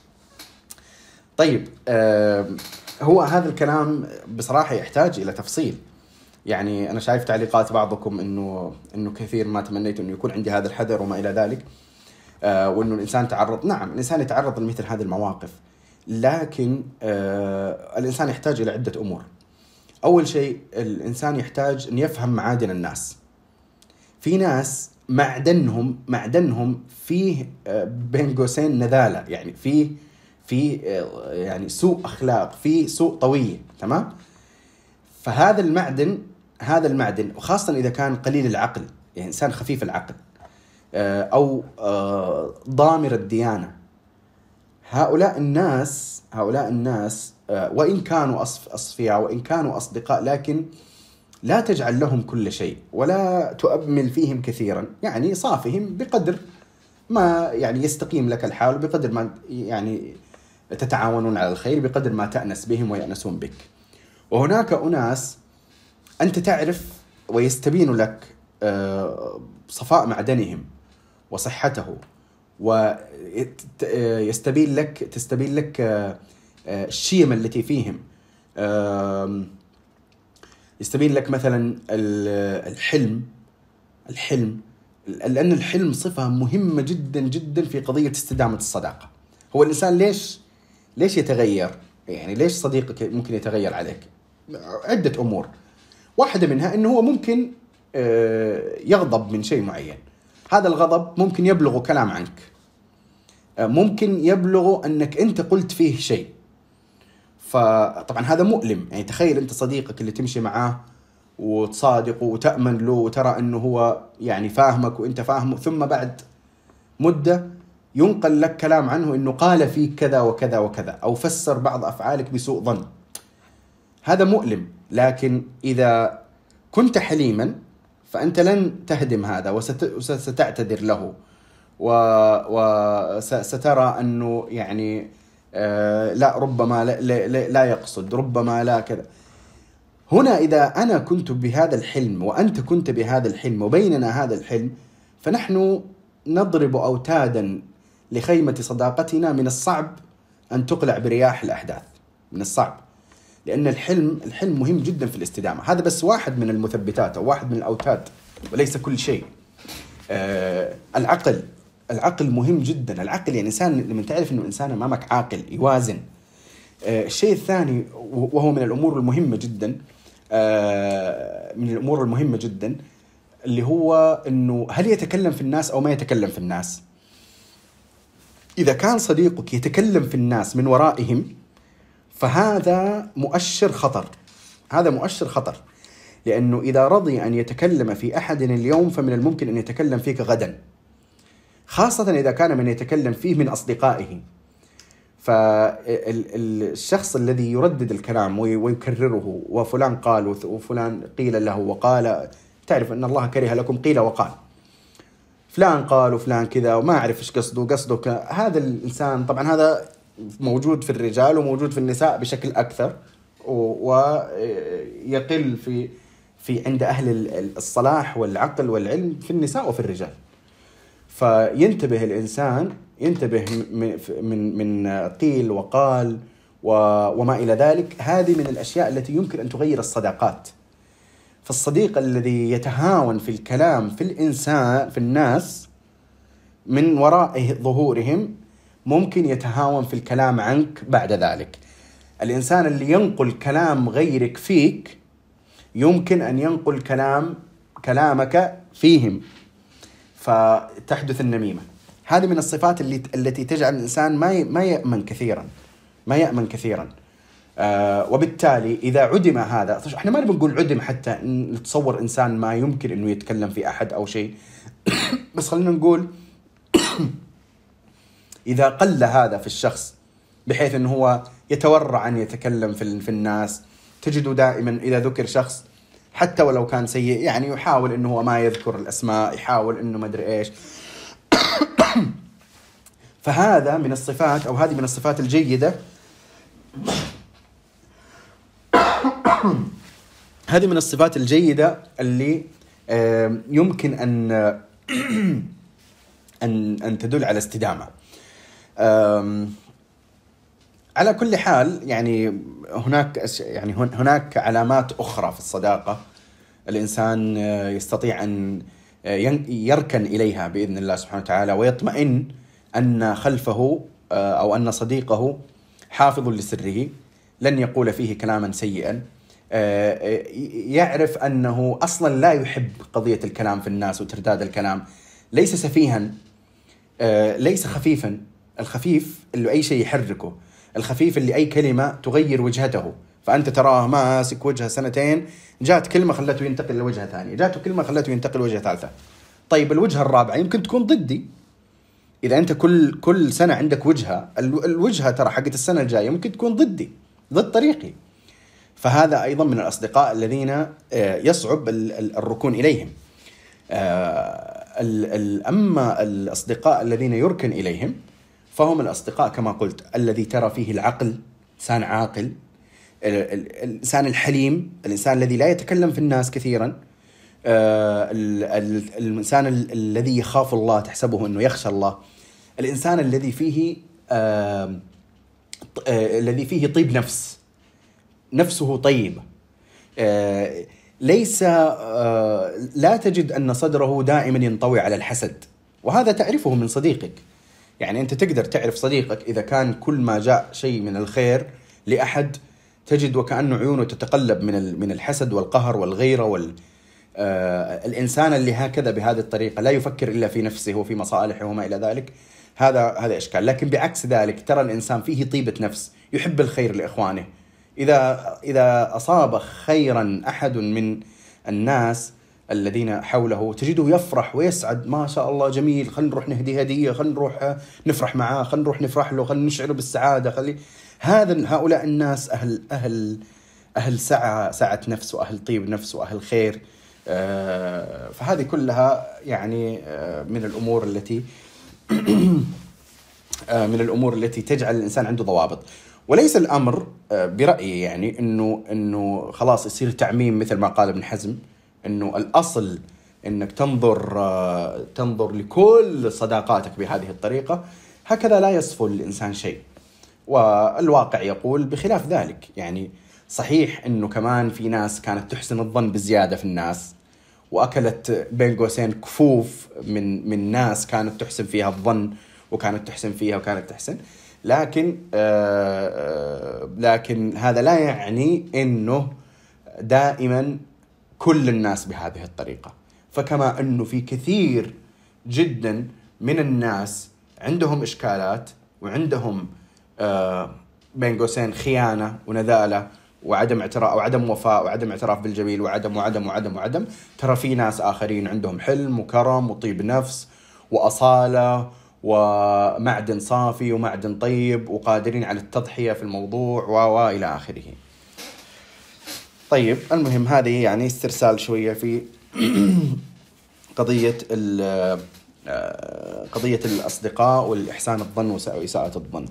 طيب، آه هو هذا الكلام بصراحة يحتاج إلى تفصيل. يعني أنا شايف تعليقات بعضكم إنه إنه كثير ما تمنيت إنه يكون عندي هذا الحذر وما إلى ذلك، آه وإنه الإنسان تعرض، نعم الإنسان يتعرض لمثل هذه المواقف، لكن آه الإنسان يحتاج إلى عدة أمور. أول شيء الإنسان يحتاج أن يفهم معادن الناس. في ناس معدنهم معدنهم فيه آه بين قوسين نذالة، يعني فيه في يعني سوء أخلاق، في سوء طوية، تمام؟ فهذا المعدن هذا المعدن وخاصة إذا كان قليل العقل، يعني إنسان خفيف العقل أو ضامر الديانة، هؤلاء الناس هؤلاء الناس وإن كانوا أصفياء وإن كانوا أصدقاء، لكن لا تجعل لهم كل شيء ولا تؤمل فيهم كثيرا، يعني صافهم بقدر ما يعني يستقيم لك الحال، بقدر ما يعني تتعاونون على الخير، بقدر ما تأنس بهم ويأنسون بك. وهناك أناس أنت تعرف ويستبين لك صفاء معدنهم وصحته، ويستبين لك تستبين لك الشيم التي فيهم، يستبين لك مثلا الحلم الحلم لأن الحلم صفة مهمة جدا جدا في قضية استدامة الصداقة. هو الإنسان ليش ليش يتغير؟ يعني ليش صديقك ممكن يتغير عليك؟ عدة أمور، واحدة منها أنه هو ممكن يغضب من شيء معين، هذا الغضب ممكن يبلغ كلام عنك، ممكن يبلغ أنك أنت قلت فيه شيء، فطبعا هذا مؤلم. يعني تخيل أنت صديقك اللي تمشي معاه وتصادقه وتأمن له وترى أنه هو يعني فاهمك وإنت فاهمه، ثم بعد مدة ينقل لك كلام عنه أنه قال فيك كذا وكذا وكذا، أو فسر بعض أفعالك بسوء ظن. هذا مؤلم. لكن إذا كنت حليما فأنت لن تهدم هذا وستعتذر له، وسترى أنه يعني آه لا ربما لا, لا, لا يقصد، ربما لا كذا. هنا إذا أنا كنت بهذا الحلم وأنت كنت بهذا الحلم وبيننا هذا الحلم، فنحن نضرب أوتادا لخيمة صداقتنا. من الصعب أن تقلع برياح الأحداث، من الصعب، لأن الحلم الحلم مهم جدا في الاستدامة. هذا بس واحد من المثبتات أو واحد من الأوتاد وليس كل شيء. آه العقل العقل مهم جدا. العقل يعني إنسان لما تعرف أنه إنسان أمامك عاقل يوازن. آه الشيء الثاني وهو من الأمور المهمة جدا، آه من الأمور المهمة جدا اللي هو أنه هل يتكلم في الناس أو ما يتكلم في الناس. إذا كان صديقك يتكلم في الناس من ورائهم فهذا مؤشر خطر. هذا مؤشر خطر، لأنه إذا رضي أن يتكلم في أحد اليوم فمن الممكن أن يتكلم فيك غدا، خاصة إذا كان من يتكلم فيه من أصدقائه. فالشخص الذي يردد الكلام ويكرره، وفلان قال وفلان قيل له وقال، تعرف أن الله كره لكم قيل وقال، فلان قال وفلان كذا وما أعرف إيش قصده قصده هذا الإنسان. طبعا هذا موجود في الرجال وموجود في النساء بشكل أكثر، ويقل في في عند أهل الصلاح والعقل والعلم في النساء وفي الرجال. فينتبه الإنسان، ينتبه من من قيل وقال وما إلى ذلك. هذه من الأشياء التي يمكن أن تغير الصداقات. فالصديق الذي يتهاون في الكلام في الإنسان في الناس من وراء ظهورهم ممكن يتهاون في الكلام عنك بعد ذلك. الإنسان اللي ينقل كلام غيرك فيك يمكن أن ينقل كلام كلامك فيهم، فتحدث النميمة. هذه من الصفات اللي التي تجعل الإنسان ما ما يأمن كثيرا ما يأمن كثيرا آه وبالتالي إذا عدم هذا، إحنا ما نقول عدم حتى نتصور إنسان ما يمكن إنه يتكلم في أحد أو شيء بس خلينا نقول إذا قل هذا في الشخص بحيث أنه هو يتورع أن يتكلم في, في الناس، تجده دائما إذا ذكر شخص حتى ولو كان سيء يعني يحاول أنه هو ما يذكر الأسماء، يحاول أنه ما أدري إيش. فهذا من الصفات، أو هذه من الصفات الجيدة هذه من الصفات الجيدة اللي يمكن أن أن أن تدل على استدامة. على كل حال يعني هناك يعني هناك علامات أخرى في الصداقة الإنسان يستطيع أن يركن إليها بإذن الله سبحانه وتعالى، ويطمئن أن خلفه أو أن صديقه حافظ لسره، لن يقول فيه كلاما سيئا، يعرف أنه أصلا لا يحب قضية الكلام في الناس وترداد الكلام، ليس سفيها، ليس خفيفا. الخفيف اللي أي شيء يحركه، الخفيف اللي أي كلمة تغير وجهته، فأنت تراه ماسك وجهه سنتين، جاءت كلمة خلته ينتقل لوجهة ثانية، جاءته كلمة خلته ينتقل لوجهة ثالثة. طيب الوجهة الرابعة يمكن تكون ضدي. إذا أنت كل كل سنة عندك وجهة، الوجهة ترى حقت السنة الجاية ممكن تكون ضدي، ضد طريقي. فهذا أيضا من الأصدقاء الذين يصعب الركون إليهم. أما الأصدقاء الذين يركن إليهم فهم الأصدقاء كما قلت الذي ترى فيه العقل، إنسان عاقل، الإنسان الحليم، الإنسان الذي لا يتكلم في الناس كثيرا، الإنسان الذي يخاف الله، تحسبه أنه يخشى الله، الإنسان الذي فيه الذي فيه طيب نفس، نفسه طيبة، ليس لا تجد أن صدره دائما ينطوي على الحسد، وهذا تعرفه من صديقك. يعني أنت تقدر تعرف صديقك إذا كان كل ما جاء شيء من الخير لأحد تجد وكأنه عيونه تتقلب من من الحسد والقهر والغيرة وال آه الإنسان اللي هكذا بهذه الطريقة لا يفكر إلا في نفسه وفي مصالحه وما إلى ذلك، هذا هذا إشكال. لكن بعكس ذلك ترى الإنسان فيه طيبة نفس، يحب الخير لإخوانه. إذا إذا أصاب خيرا أحد من الناس الذين حوله تجده يفرح ويسعد، ما شاء الله جميل، خلينا نروح نهدي هدية، خلينا نروح نفرح معاه، خلينا نروح نفرح له، خلينا نشعره بالسعادة، خلي هذا هؤلاء الناس أهل أهل أهل سعة سعة نفس وأهل طيب نفس وأهل خير. فهذه كلها يعني من الأمور التي من الأمور التي تجعل الإنسان عنده ضوابط. وليس الأمر برأيي يعني إنه إنه خلاص يصير تعميم مثل ما قال ابن حزم، إنه الأصل إنك تنظر تنظر لكل صداقاتك بهذه الطريقة. هكذا لا يصفو الإنسان شيء، والواقع يقول بخلاف ذلك. يعني صحيح إنه كمان في ناس كانت تحسن الظن بزيادة في الناس، وأكلت بين قوسين كفوف من من ناس كانت تحسن فيها الظن وكانت تحسن فيها وكانت تحسن، لكن آه لكن هذا لا يعني إنه دائما كل الناس بهذه الطريقة. فكما أنه في كثير جدا من الناس عندهم إشكالات وعندهم آه بين قوسين خيانة ونذالة وعدم اعتراف وعدم وفاء وعدم اعتراف بالجميل وعدم وعدم وعدم وعدم، ترى في ناس آخرين عندهم حلم وكرم وطيب نفس وأصالة ومعدن صافي ومعدن طيب وقادرين على التضحية في الموضوع وإلى آخره. طيب المهم هذه يعني استرسال شوية في قضية قضية الأصدقاء والإحسان الظن وإساءة الظن.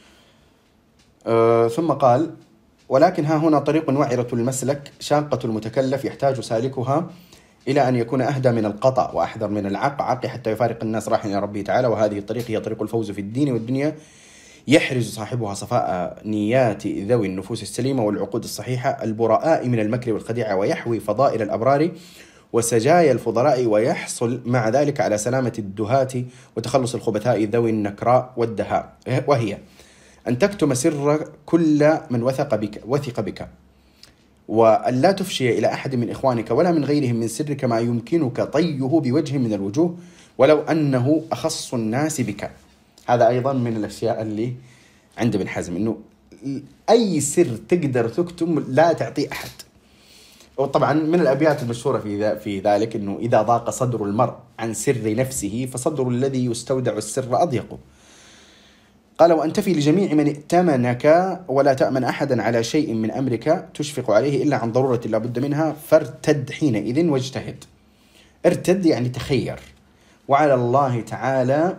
أه ثم قال: ولكن ها هنا طريق وعرة المسلك شاقة المتكلف يحتاج سالكها إلى أن يكون أهدى من القطع وأحذر من العقعق حتى يفارق الناس راحا إلى ربه تعالى. وهذه الطريق هي طريق الفوز في الدين والدنيا، يحرز صاحبها صفاء نيات ذوي النفوس السليمة والعقود الصحيحة البراء من المكر والخديعة، ويحوي فضائل الأبرار وسجايا الفضلاء، ويحصل مع ذلك على سلامة الدهاة وتخلص الخبثاء ذوي النكراء والدهاء، وهي أن تكتم سر كل من وثق بك وثق بك، وأن لا تفشي إلى أحد من إخوانك ولا من غيرهم من سرك ما يمكنك طيه بوجه من الوجوه ولو أنه أخص الناس بك. هذا أيضا من الأشياء اللي عند ابن حزم، إنه أي سر تقدر تكتم لا تعطيه أحد. وطبعا من الأبيات المشهورة في في ذلك إنه إذا ضاق صدر المرء عن سر نفسه فصدر الذي يستودع السر أضيق. قال: وأن تفي لجميع من ائتمنك ولا تأمن أحدا على شيء من أمرك تشفق عليه إلا عن ضرورة لا بد منها، فارتد حينئذ واجتهد. ارتد يعني تخير، وعلى الله تعالى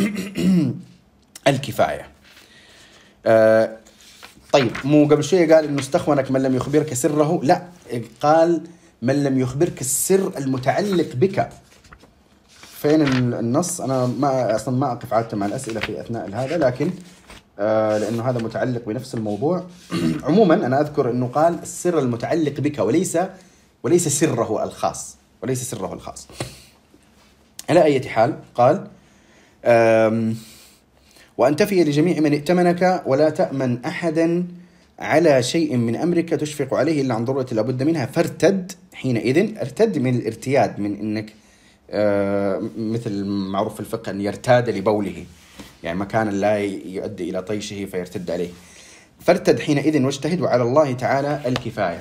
الكفاية. آه طيب مو قبل شوية قال إنه استخونك من لم يخبرك سره؟ لا، قال من لم يخبرك السر المتعلق بك. فين النص؟ أنا ما أصلا ما أقف عادة مع الأسئلة في أثناء هذا، لكن آه لأنه هذا متعلق بنفس الموضوع. عموما أنا أذكر إنه قال السر المتعلق بك وليس وليس سره الخاص وليس سره الخاص. على أي حال قال: وأن تفي لجميع من ائتمنك ولا تأمن أحدا على شيء من أمرك تشفق عليه إلا عن ضرورة لابد منها، فارتد حينئذ. ارتد من الارتياد، من إنك آه مثل معروف في الفقه أن يرتاد لبوله، يعني مكان لا يؤدي إلى طيشه فيرتد عليه. فارتد حينئذ واجتهد وعلى الله تعالى الكفاية.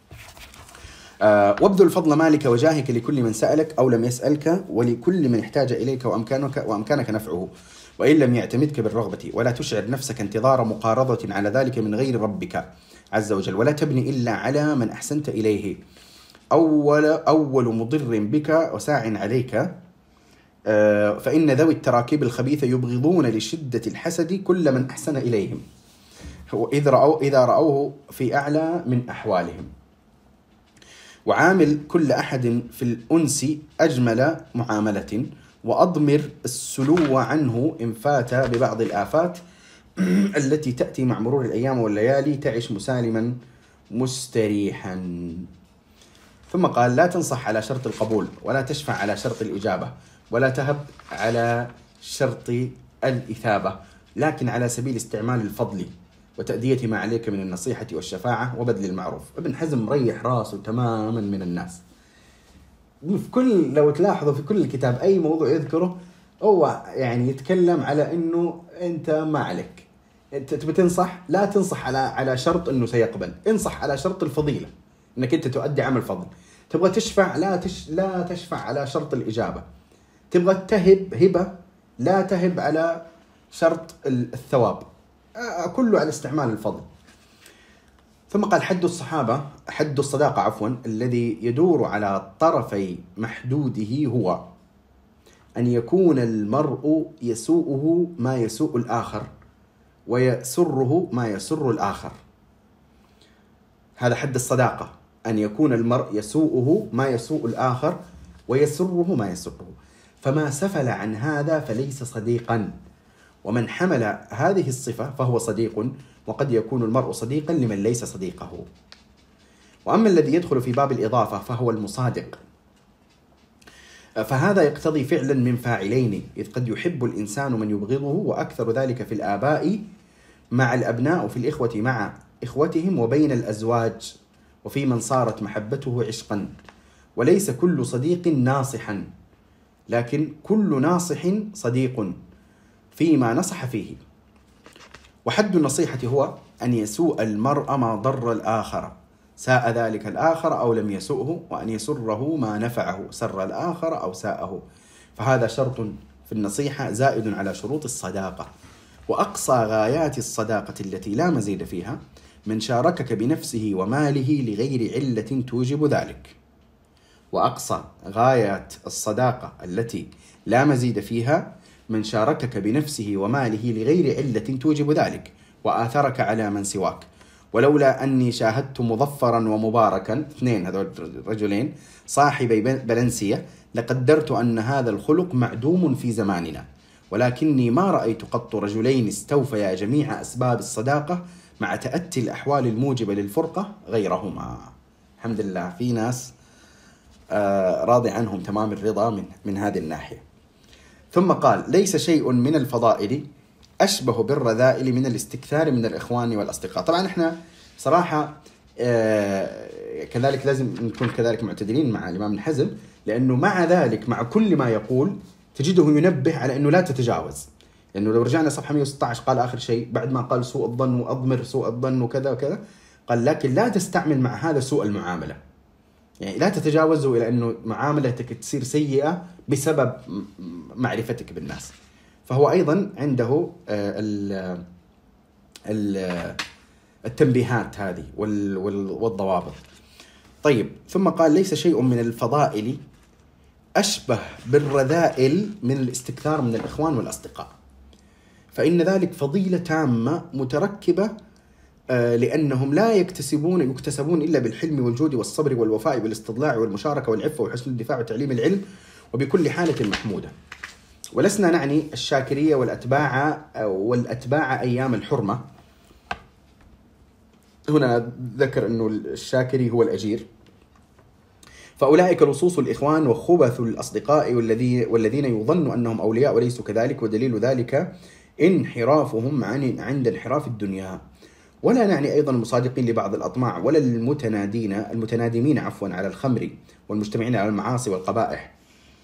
آه وابذل فضل مالك وجاهك لكل من سألك أو لم يسألك، ولكل من احتاج إليك وأمكانك, وأمكانك نفعه، وإن لم يعتمدك بالرغبة، ولا تشعر نفسك انتظار مقارضة على ذلك من غير ربك عز وجل، ولا تبني إلا على من أحسنت إليه. أول, أول مضر بك وساع عليك، آه فإن ذوي التراكيب الخبيثة يبغضون لشدة الحسد كل من أحسن إليهم، إذا رأوه, إذا رأوه في أعلى من أحوالهم. وعامل كل أحد في الأنس أجمل معاملة، وأضمر السلو عنه إن فات ببعض الآفات التي تأتي مع مرور الأيام والليالي، تعش مسالما مستريحا. ثم قال: لا تنصح على شرط القبول، ولا تشفع على شرط الإجابة، ولا تهب على شرط الإثابة، لكن على سبيل استعمال الفضل وتأدية ما عليك من النصيحة والشفاعة وبذل المعروف. ابن حزم مريح راسه تماما من الناس. في كل لو تلاحظوا في كل الكتاب أي موضوع يذكره هو يعني يتكلم على إنه أنت ما عليك، أنت تبي تنصح، لا تنصح على على شرط إنه سيقبل، انصح على شرط الفضيلة، إنك أنت تؤدي عمل فضل. تبغى تشفع لا تش لا تشفع على شرط الإجابة. تبغى تهب هبة لا تهب على شرط الثواب، كله على استعمال الفضل. ثم قال حد الصحابة حد الصداقة عفوا الذي يدور على طرفي محدوده هو أن يكون المرء يسوءه ما يسوء الآخر ويسره ما يسر الآخر. هذا حد الصداقة، أن يكون المرء يسوءه ما يسوء الآخر ويسره ما يسره. فما سفل عن هذا فليس صديقا، ومن حمل هذه الصفة فهو صديق، وقد يكون المرء صديقا لمن ليس صديقه. وأما الذي يدخل في باب الإضافة فهو المصادق، فهذا يقتضي فعلا من فاعلين، إذ قد يحب الإنسان من يبغضه، وأكثر ذلك في الآباء مع الأبناء، وفي الإخوة مع إخوتهم، وبين الأزواج، وفي من صارت محبته عشقا. وليس كل صديق ناصحا، لكن كل ناصح صديق فيما نصح فيه. وحد النصيحة هو أن يسوء المرء ما ضر الآخر، ساء ذلك الآخر أو لم يسؤه، وأن يسره ما نفعه، سر الآخر أو ساءه. فهذا شرط في النصيحة زائد على شروط الصداقة. وأقصى غايات الصداقة التي لا مزيد فيها من شاركك بنفسه وماله لغير علة توجب ذلك. وأقصى غايات الصداقة التي لا مزيد فيها من شاركك بنفسه وماله لغير علة توجب ذلك، وآثرك على من سواك. ولولا أني شاهدت مظفرا ومباركا، اثنين هذول الرجلين صاحبي بلنسية، لقدرت أن هذا الخلق معدوم في زماننا، ولكني ما رأيت قط رجلين استوفيا جميع أسباب الصداقة مع تأتي الأحوال الموجبة للفرقة غيرهما. الحمد لله في ناس آه راضي عنهم تمام الرضا من, من هذه الناحية. ثم قال ليس شيء من الفضائل أشبه بالرذائل من الاستكثار من الإخوان والأصدقاء. طبعا احنا صراحة آه كذلك لازم نكون كذلك معتدلين مع الإمام ابن حزم، لأنه مع ذلك مع كل ما يقول تجده ينبه على أنه لا تتجاوز. لأنه لو رجعنا صفحة مئة وستة عشر قال آخر شيء بعد ما قال سوء الظن وأضمر سوء الظن وكذا وكذا، قال لكن لا تستعمل مع هذا سوء المعاملة، يعني لا تتجاوزه إلى أنه معاملتك تصير سيئة بسبب معرفتك بالناس. فهو أيضا عنده التنبيهات هذه والضوابط. طيب ثم قال ليس شيء من الفضائل أشبه بالرذائل من الاستكثار من الإخوان والأصدقاء، فإن ذلك فضيلة تامة متركبة لأنهم لا يكتسبون يكتسبون إلا بالحلم والجود والصبر والوفاء والاستضلاع والمشاركة والعفة وحسن الدفاع وتعليم العلم، وبكل حالة محمودة. ولسنا نعني الشاكرية والأتباع والأتباع أيام الحرمة. هنا ذكر أنه الشاكري هو الأجير. فأولئك لصوص الإخوان وخبث الأصدقاء والذي والذين يظن أنهم أولياء وليسوا كذلك، ودليل ذلك انحرافهم عن عند انحراف الدنيا. ولا نعني أيضا المصادقين لبعض الأطماع، ولا المتنادين المتنادمين عفوا على الخمر والمجتمعين على المعاصي والقبائح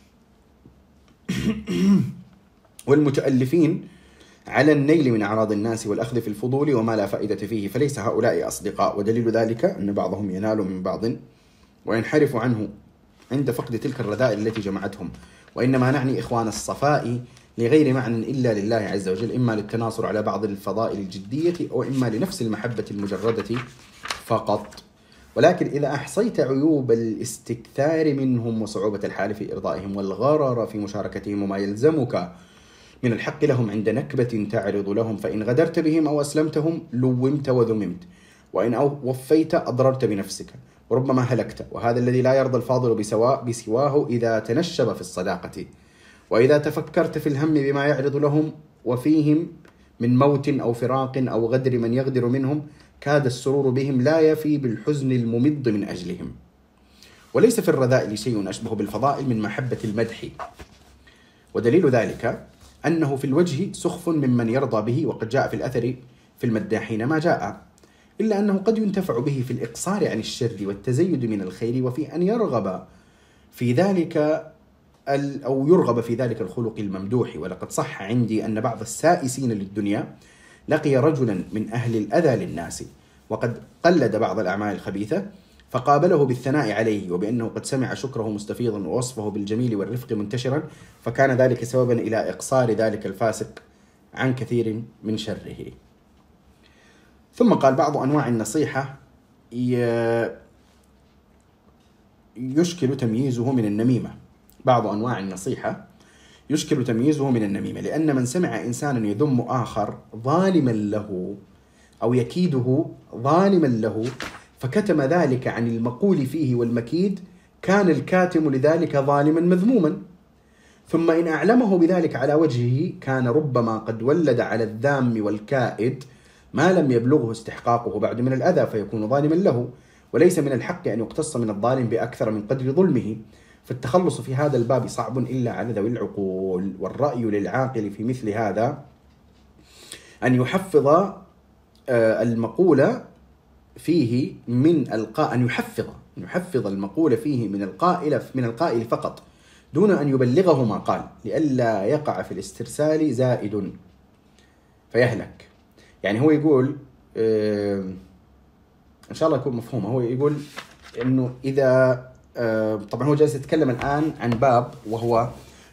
والمتألفين على النيل من أعراض الناس والأخذ في الفضول وما لا فائدة فيه، فليس هؤلاء أصدقاء. ودليل ذلك أن بعضهم ينال من بعض وينحرف عنه عند فقد تلك الرذائل التي جمعتهم. وإنما نعني إخوان الصفاء لغير معنى إلا لله عز وجل، إما للتناصر على بعض الفضائل الجدية أو إما لنفس المحبة المجردة فقط. ولكن إذا أحصيت عيوب الاستكثار منهم وصعوبة الحال في إرضائهم والغرر في مشاركتهم وما يلزمك من الحق لهم عند نكبة تعرض لهم، فإن غدرت بهم أو أسلمتهم لومت وذممت، وإن وفيت أضررت بنفسك وربما هلكت. وهذا الذي لا يرضى الفاضل بسواء بسواه إذا تنشب في الصداقة. وإذا تفكرت في الهم بما يعرض لهم وفيهم من موت أو فراق أو غدر من يغدر منهم، كاد السرور بهم لا يفي بالحزن الممض من أجلهم. وليس في الرذائل شيء أشبه بالفضائل من محبة المدح، ودليل ذلك أنه في الوجه سخف ممن يرضى به، وقد جاء في الأثر في المداحين ما جاء، إلا أنه قد ينتفع به في الإقصار عن الشر والتزيد من الخير، وفي أن يرغب في ذلك أو يرغب في ذلك الخلق الممدوح. ولقد صح عندي أن بعض السائسين للدنيا لقي رجلا من أهل الأذى للناس، وقد قلد بعض الأعمال الخبيثة، فقابله بالثناء عليه وبأنه قد سمع شكره مستفيضا ووصفه بالجميل والرفق منتشرا، فكان ذلك سببا إلى إقصار ذلك الفاسق عن كثير من شره. ثم قال بعض أنواع النصيحة يشكل تمييزه من النميمة. بعض أنواع النصيحة يشكل تمييزه من النميمة، لأن من سمع إنسانا يذم آخر ظالما له أو يكيده ظالما له فكتم ذلك عن المقول فيه والمكيد، كان الكاتم لذلك ظالما مذموما. ثم إن أعلمه بذلك على وجهه كان ربما قد ولد على الذام والكائد ما لم يبلغه استحقاقه بعد من الأذى، فيكون ظالما له، وليس من الحق أن يقتص من الظالم بأكثر من قدر ظلمه. فالتخلص في هذا الباب صعب إلا على ذوي العقول. والرأي للعاقل في مثل هذا أن يحفظ المقول فيه من القائل، أن يحفظ أن يحفظ المقول فيه من القائل من القائل فقط دون أن يبلغه ما قال، لئلا يقع في الاسترسال زائد فيهلك. يعني هو يقول آه إن شاء الله يكون مفهوم. هو يقول إنه إذا آه طبعا هو جالس يتكلم الآن عن باب وهو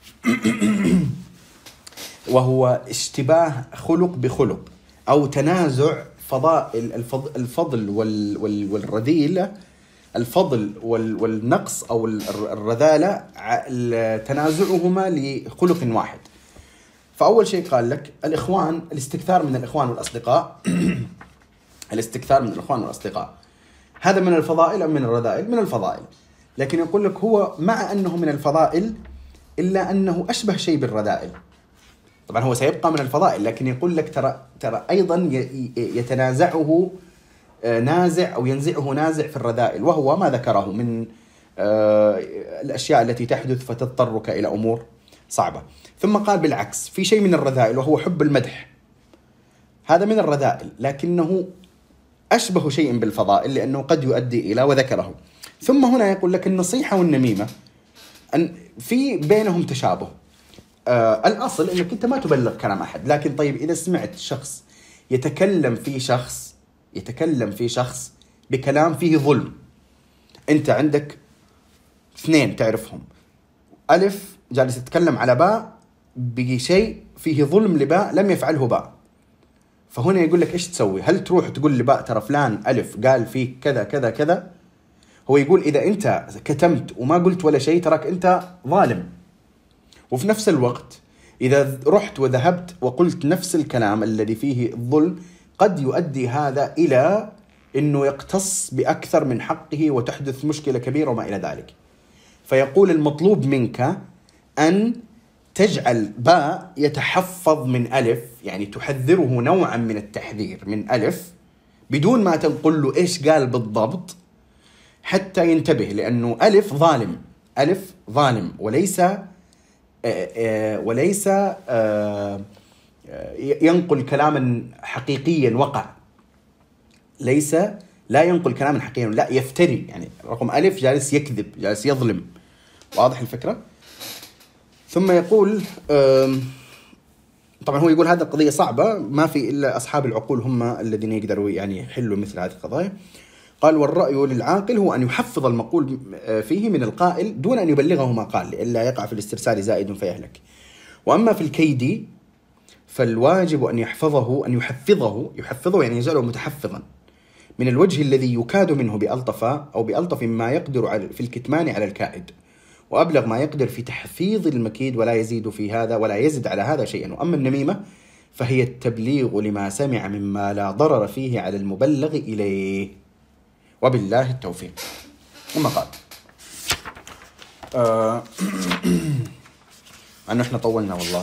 وهو اشتباه خلق بخلق أو تنازع فضائل الفضل والرذيلة، الفضل والنقص أو الرذالة تنازعهما لخلق واحد. فأول شيء قال لك الإخوان، الاستكثار من الإخوان والأصدقاء الاستكثار من الإخوان والأصدقاء هذا من الفضائل أم من الرذائل؟ من الفضائل. لكن يقول لك هو مع أنه من الفضائل إلا أنه أشبه شيء بالرذائل. طبعا هو سيبقى من الفضائل، لكن يقول لك ترى ترى أيضا يتنازعه نازع أو ينزعه نازع في الرذائل، وهو ما ذكره من الأشياء التي تحدث فتضطرك إلى أمور صعبة. ثم قال بالعكس في شيء من الرذائل وهو حب المدح، هذا من الرذائل لكنه أشبه شيء بالفضائل لأنه قد يؤدي إلى، وذكره. ثم هنا يقول لك النصيحة والنميمة أن في بينهم تشابه. آه الأصل أنك أنت ما تبلغ كلام أحد، لكن طيب إذا سمعت شخص يتكلم في شخص يتكلم في شخص بكلام فيه ظلم، أنت عندك اثنين تعرفهم، ألف جالس يتكلم على باء بشيء فيه ظلم لباء لم يفعله باء، فهنا يقول لك إيش تسوي؟ هل تروح تقول لباء ترى فلان ألف قال فيك كذا كذا كذا؟ هو يقول إذا أنت كتمت وما قلت ولا شيء تراك أنت ظالم. وفي نفس الوقت إذا رحت وذهبت وقلت نفس الكلام الذي فيه الظلم قد يؤدي هذا إلى أنه يقتص بأكثر من حقه وتحدث مشكلة كبيرة وما إلى ذلك. فيقول المطلوب منك أن تجعل باء يتحفظ من ألف، يعني تحذره نوعا من التحذير من ألف بدون ما تقول له إيش قال بالضبط حتى ينتبه، لأنه ألف ظالم، ألف ظالم وليس وليس ينقل كلاما حقيقيا وقع، ليس لا ينقل كلاما حقيقيا، لا يفتري. يعني رقم ألف جالس يكذب، جالس يظلم. واضح الفكرة؟ ثم يقول طبعا هو يقول هذا القضية صعبة، ما في إلا أصحاب العقول هم الذين يقدروا يعني يحلوا مثل هذه القضايا. قال والرأي للعاقل هو أن يحفظ المقول فيه من القائل دون أن يبلغه ما قال، لئلا يقع في الاسترسال زائد فيهلك. وأما في الكيد فالواجب أن يحفظه أن يحفظه يحفظه يعني يجعله متحفظا من الوجه الذي يكاد منه بألطف أو بألطف ما يقدر في الكتمان على الكائد، وأبلغ ما يقدر في تحفيظ المكيد، ولا يزيد في هذا ولا يزد على هذا شيئا. وأما النميمة فهي التبليغ لما سمع مما لا ضرر فيه على المبلغ إليه، وبالله التوفيق. ثم قال آه أنه إحنا طولنا والله،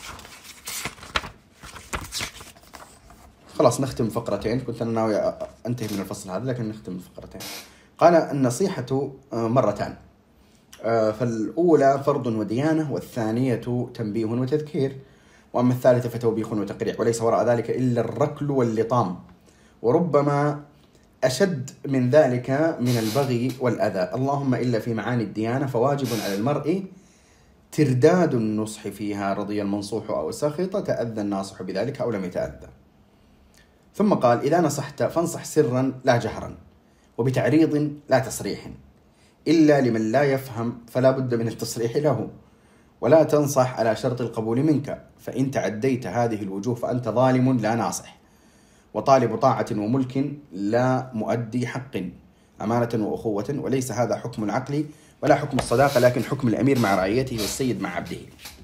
خلاص نختم فقرتين. كنت أنا ناوي أنتهي من الفصل هذا لكن نختم فقرتين. قال النصيحة مرتان، فالأولى فرض وديانة، والثانية تنبيه وتذكير، وأما الثالثة فتوبيخ وتقريع، وليس وراء ذلك إلا الركل واللطام، وربما أشد من ذلك من البغي والأذى. اللهم إلا في معاني الديانة فواجب على المرء ترداد النصح فيها، رضي المنصوح أو سخط، تأذى الناصح بذلك أو لم يتأذى. ثم قال إذا نصحت فانصح سرا لا جهرا، وبتعريض لا تصريح، إلا لمن لا يفهم فلا بد من التصريح له، ولا تنصح على شرط القبول منك، فإن تعديت هذه الوجوه فأنت ظالم لا ناصح، وطالب طاعة وملك لا مؤدي حق، أمانة وأخوة، وليس هذا حكم العقل ولا حكم الصداقة، لكن حكم الأمير مع رعيته والسيد مع عبده.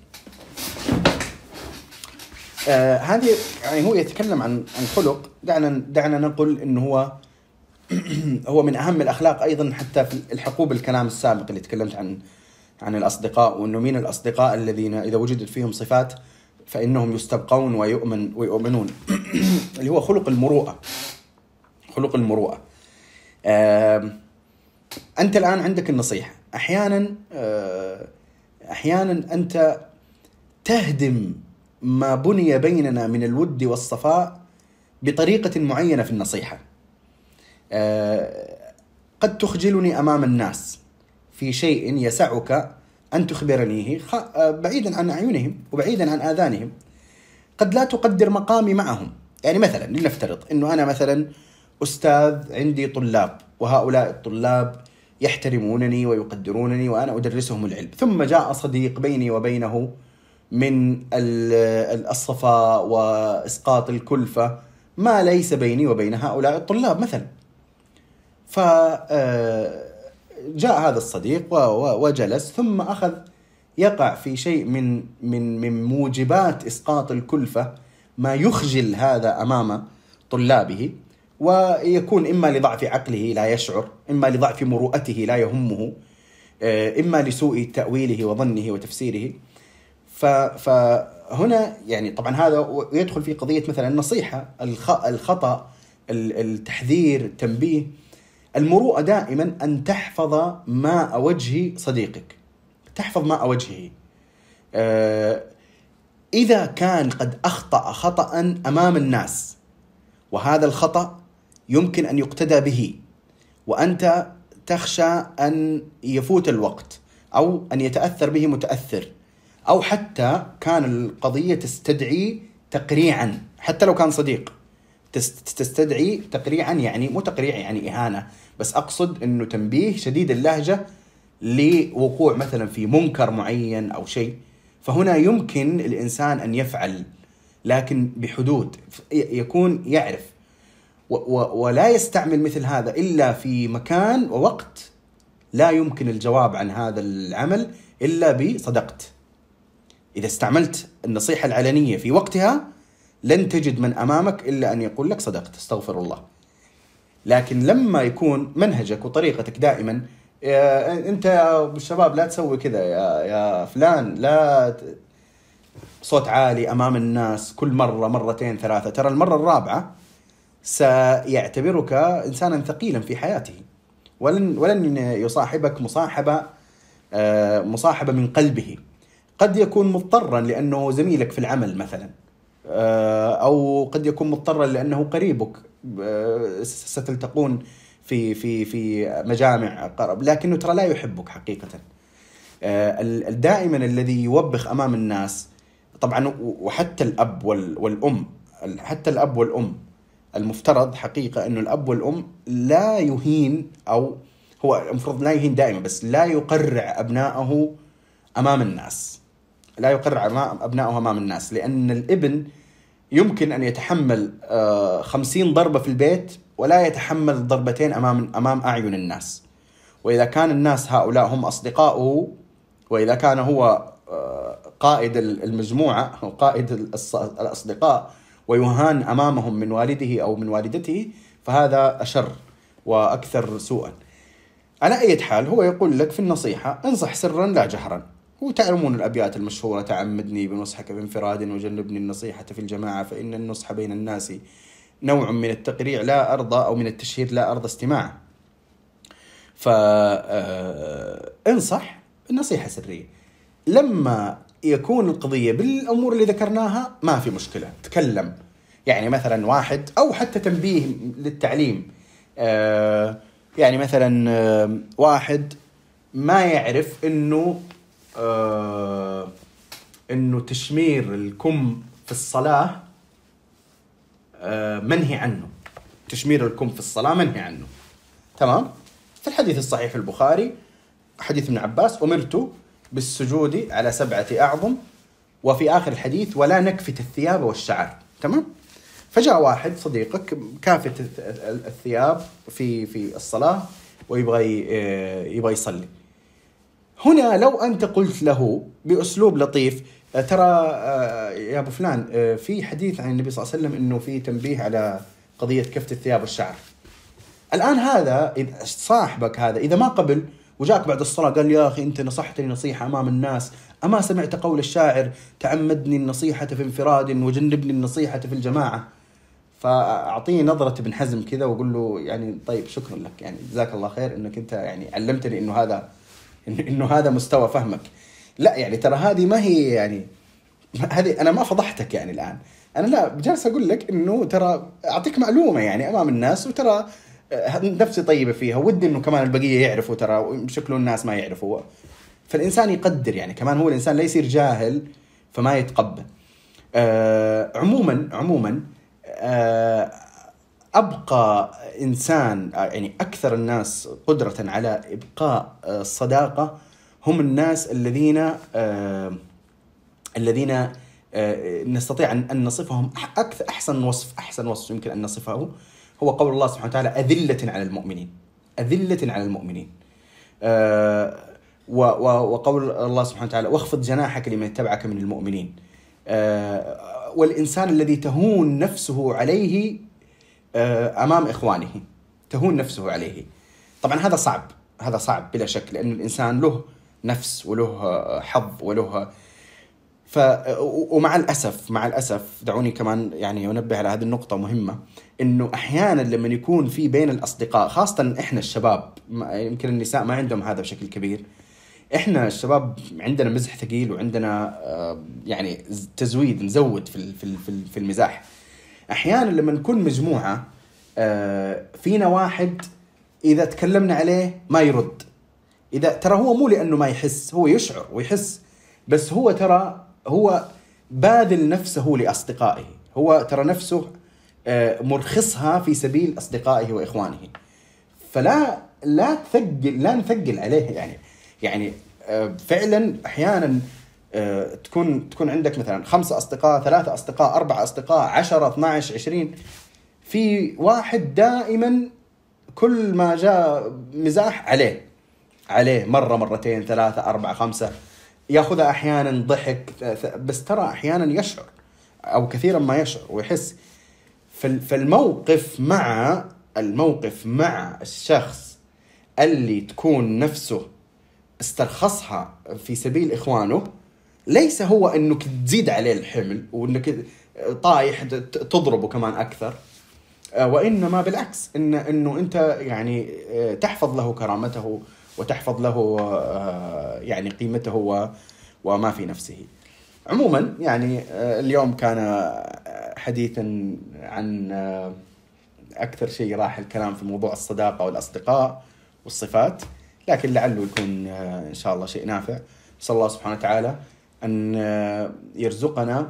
آه هذه يعني هو يتكلم عن عن خلق، دعنا دعنا نقول إنه هو هو من أهم الأخلاق أيضا، حتى في الحقوب الكلام السابق اللي تكلمت عن عن الأصدقاء، وإنه من الأصدقاء الذين إذا وجدت فيهم صفات فإنهم يستبقون ويؤمن ويؤمنون اللي هو خلق المروءة. خلق المروءة. آه أنت الآن عندك النصيحة، أحيانا آه أحيانا أنت تهدم ما بني بيننا من الود والصفاء بطريقة معينة في النصيحة. آه قد تخجلني أمام الناس في شيء يسعك أن تخبرنيه بعيدا عن أعينهم وبعيدا عن آذانهم. قد لا تقدر مقامي معهم، يعني مثلا لنفترض أنه أنا مثلا أستاذ عندي طلاب، وهؤلاء الطلاب يحترمونني ويقدرونني وأنا أدرسهم العلم، ثم جاء صديق بيني وبينه من الصفاء وإسقاط الكلفة ما ليس بيني وبين هؤلاء الطلاب مثلا. فجاء هذا الصديق وجلس، ثم أخذ يقع في شيء من من من موجبات إسقاط الكلفة ما يخجل هذا أمام طلابه، ويكون إما لضعف عقله لا يشعر، إما لضعف مروءته لا يهمه، إما لسوء تأويله وظنه وتفسيره. فهنا يعني طبعا هذا يدخل في قضية مثلا النصيحة، الخطأ، التحذير، التنبيه. المروءة دائما أن تحفظ ماء وجه صديقك، تحفظ ماء وجهه. إذا كان قد أخطأ خطأ أمام الناس، وهذا الخطأ يمكن أن يقتدى به، وأنت تخشى أن يفوت الوقت أو أن يتأثر به متأثر، أو حتى كان القضية تستدعي تقريعا، حتى لو كان صديق تستدعي تقريعا، يعني مو تقريع يعني إهانة، بس أقصد أنه تنبيه شديد اللهجة لوقوع مثلا في منكر معين أو شيء، فهنا يمكن الإنسان أن يفعل، لكن بحدود، يكون يعرف، ولا يستعمل مثل هذا إلا في مكان ووقت لا يمكن الجواب عن هذا العمل إلا بصدقت. إذا استعملت النصيحة العلنية في وقتها لن تجد من أمامك إلا أن يقول لك صدقت، استغفر الله. لكن لما يكون منهجك وطريقتك دائما أنت يا الشباب لا تسوي كذا، يا, يا فلان لا صوت عالي أمام الناس كل مرة مرتين ثلاثة، ترى المرة الرابعة سيعتبرك إنسانا ثقيلا في حياته، ولن, ولن يصاحبك مصاحبة مصاحبة من قلبه. قد يكون مضطرا لأنه زميلك في العمل مثلا، أو قد يكون مضطرا لأنه قريبك ستلتقون في في في مجامع قرب، لكنه ترى لا يحبك حقيقة. دائما الذي يوبخ أمام الناس طبعا، وحتى الأب والأم، حتى الأب والأم المفترض حقيقة أنه الأب والأم لا يهين، أو هو المفروض لا يهين دائما، بس لا يقرع أبنائه أمام الناس، لا يقرع أبنائه أمام الناس، لأن الابن يمكن أن يتحمل خمسين ضربة في البيت ولا يتحمل ضربتين أمام أمام أعين الناس. وإذا كان الناس هؤلاء هم أصدقاؤه، وإذا كان هو قائد المجموعة أو قائد الأصدقاء ويهان أمامهم من والده أو من والدته، فهذا أشر وأكثر سوءا. على أي حال هو يقول لك في النصيحة انصح سرا لا جهرا، وتعلمون الأبيات المشهورة: تعمدني بنصحك بانفراد وجنبني النصيحة في الجماعة، فإن النصح بين الناس نوع من التقريع لا أرضى، أو من التشهير لا أرضى استماعه. فانصح النصيحة سرية. لما يكون القضية بالأمور اللي ذكرناها ما في مشكلة، تكلم. يعني مثلا واحد، أو حتى تنبيه للتعليم، يعني مثلا واحد ما يعرف إنه آه إنه تشمير الكم في الصلاة آه منهي عنه، تشمير الكم في الصلاة منهي عنه، تمام. في الحديث الصحيح في البخاري حديث ابن عباس: أمرت بالسجود على سبعة أعظم، وفي آخر الحديث: ولا نكفت الثياب والشعر. تمام. فجاء واحد صديقك كافت الثياب في في الصلاة ويبغى يبغى يصلي. هنا لو أنت قلت له بأسلوب لطيف: ترى يا أبو فلان في حديث عن النبي صلى الله عليه وسلم إنه في تنبيه على قضية كفت الثياب والشعر. الآن هذا صاحبك هذا إذا ما قبل وجاك بعد الصلاة قال: يا أخي أنت نصحتني نصيحة أمام الناس، أما سمعت قول الشاعر: تعمدني النصيحة في انفراد وجنبني النصيحة في الجماعة. فأعطيه نظرة ابن حزم كذا وأقول له يعني طيب شكرا لك، يعني جزاك الله خير إنك أنت يعني علمتني إنه هذا إنه هذا مستوى فهمك. لا يعني ترى هذه ما هي يعني هذه أنا ما فضحتك يعني الآن، أنا لا جالس أقول لك إنه ترى أعطيك معلومة يعني أمام الناس، وترى نفسي طيبة فيها، ودي إنه كمان البقية يعرفوا، ترى شكله الناس ما يعرفوا. فالإنسان يقدر يعني كمان، هو الإنسان لا يصير جاهل فما يتقبل. آه عموما عموما آه أبقى إنسان يعني أكثر الناس قدرة على إبقاء الصداقة هم الناس الذين آه الذين آه نستطيع أن نصفهم أكثر أحسن وصف أحسن وصف يمكن أن نصفه هو قول الله سبحانه وتعالى: أذلة على المؤمنين، أذلة على المؤمنين. آه وقول الله سبحانه وتعالى: واخفض جناحك لمن اتبعك من المؤمنين. آه والإنسان الذي تهون نفسه عليه آه أمام إخوانه، تهون نفسه عليه. طبعا هذا صعب، هذا صعب بلا شك، لأن الإنسان له نفس وله حظ وله ف ومع الأسف مع الأسف دعوني كمان يعني أنبه على هذه النقطة مهمة، إنه أحيانا لما يكون في بين الأصدقاء، خاصة إحنا الشباب، يمكن النساء ما عندهم هذا بشكل كبير، إحنا الشباب عندنا مزح ثقيل وعندنا يعني تزويد، نزود في في في المزاح. أحيانا لما نكون مجموعة فينا واحد إذا تكلمنا عليه ما يرد، إذا ترى هو مو لأنه ما يحس، هو يشعر ويحس، بس هو ترى هو باذل نفسه لأصدقائه، هو ترى نفسه مرخصها في سبيل أصدقائه وإخوانه. فلا لا تثقل لا نثقل عليه يعني يعني فعلا أحيانا تكون تكون عندك مثلا خمسة أصدقاء، ثلاثة أصدقاء، أربعة أصدقاء، عشرة، اثناعش، عشرين، في واحد دائما كل ما جاء مزاح عليه عليه مرة مرتين ثلاثة أربعة خمسة، يأخذها أحيانا ضحك، بس ترى أحيانا يشعر أو كثيرا ما يشعر ويحس. فالموقف مع الموقف مع الشخص اللي تكون نفسه استرخصها في سبيل إخوانه ليس هو أنك تزيد عليه الحمل وأنك طايح تضربه كمان أكثر، وإنما بالعكس إن إنه أنت يعني تحفظ له كرامته وتحفظ له يعني قيمته وما في نفسه. عموما يعني اليوم كان حديثا عن أكثر شيء راح الكلام في موضوع الصداقة والأصدقاء والصفات، لكن لعله يكون إن شاء الله شيء نافع. صلى الله سبحانه وتعالى أن يرزقنا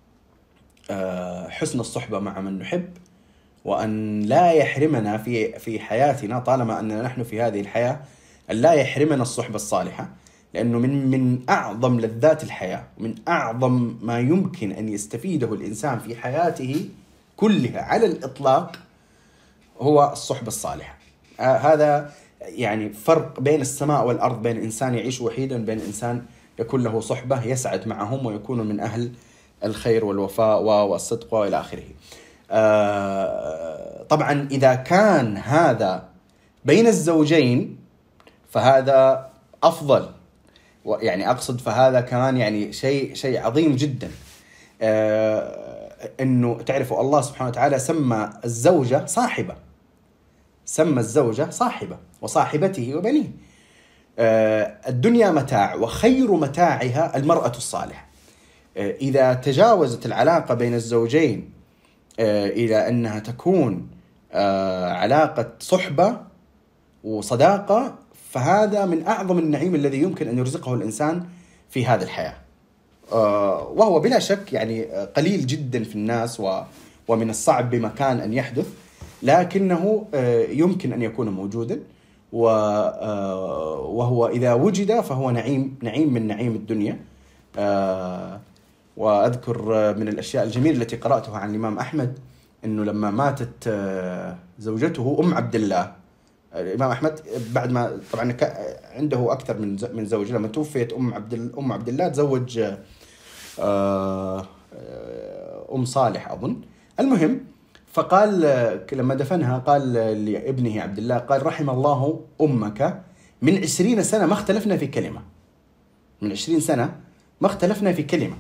حسن الصحبة مع من نحب، وأن لا يحرمنا في في حياتنا طالما أننا نحن في هذه الحياة، أن لا يحرمنا الصحبة الصالحة، لأنه من من أعظم لذات الحياة ومن أعظم ما يمكن أن يستفيده الإنسان في حياته كلها على الإطلاق هو الصحبة الصالحة. آه هذا يعني فرق بين السماء والأرض، بين إنسان يعيش وحيدا وبين إنسان يكون له صحبة يسعد معهم ويكون من أهل الخير والوفاء والصدق وإلى آخره. آه طبعا إذا كان هذا بين الزوجين فهذا أفضل، يعني أقصد فهذا كمان يعني شيء شيء عظيم جدا. آه إنه تعرفوا الله سبحانه وتعالى سمى الزوجة صاحبة، سمى الزوجة صاحبة وصاحبته وبنيه. آه الدنيا متاع وخير متاعها المرأة الصالحة. آه إذا تجاوزت العلاقة بين الزوجين آه إلى أنها تكون آه علاقة صحبة وصداقة، فهذا من أعظم النعيم الذي يمكن أن يرزقه الإنسان في هذه الحياة، آه وهو بلا شك يعني قليل جدا في الناس ومن الصعب بمكان أن يحدث، لكنه يمكن أن يكون موجودا، وهو إذا وجد فهو نعيم نعيم من نعيم الدنيا. وأذكر من الأشياء الجميلة التي قرأتها عن الإمام أحمد أنه لما ماتت زوجته أم عبد الله، الإمام أحمد بعد ما طبعا عنده أكثر من من زوجة، لما توفيت أم عبد أم عبد الله تزوج أم صالح أظن. المهم، فقال لما دفنها قال لابنه عبد الله، قال رحم الله أمك، من عشرين سنة ما اختلفنا في كلمة، من عشرين سنة ما اختلفنا في كلمة.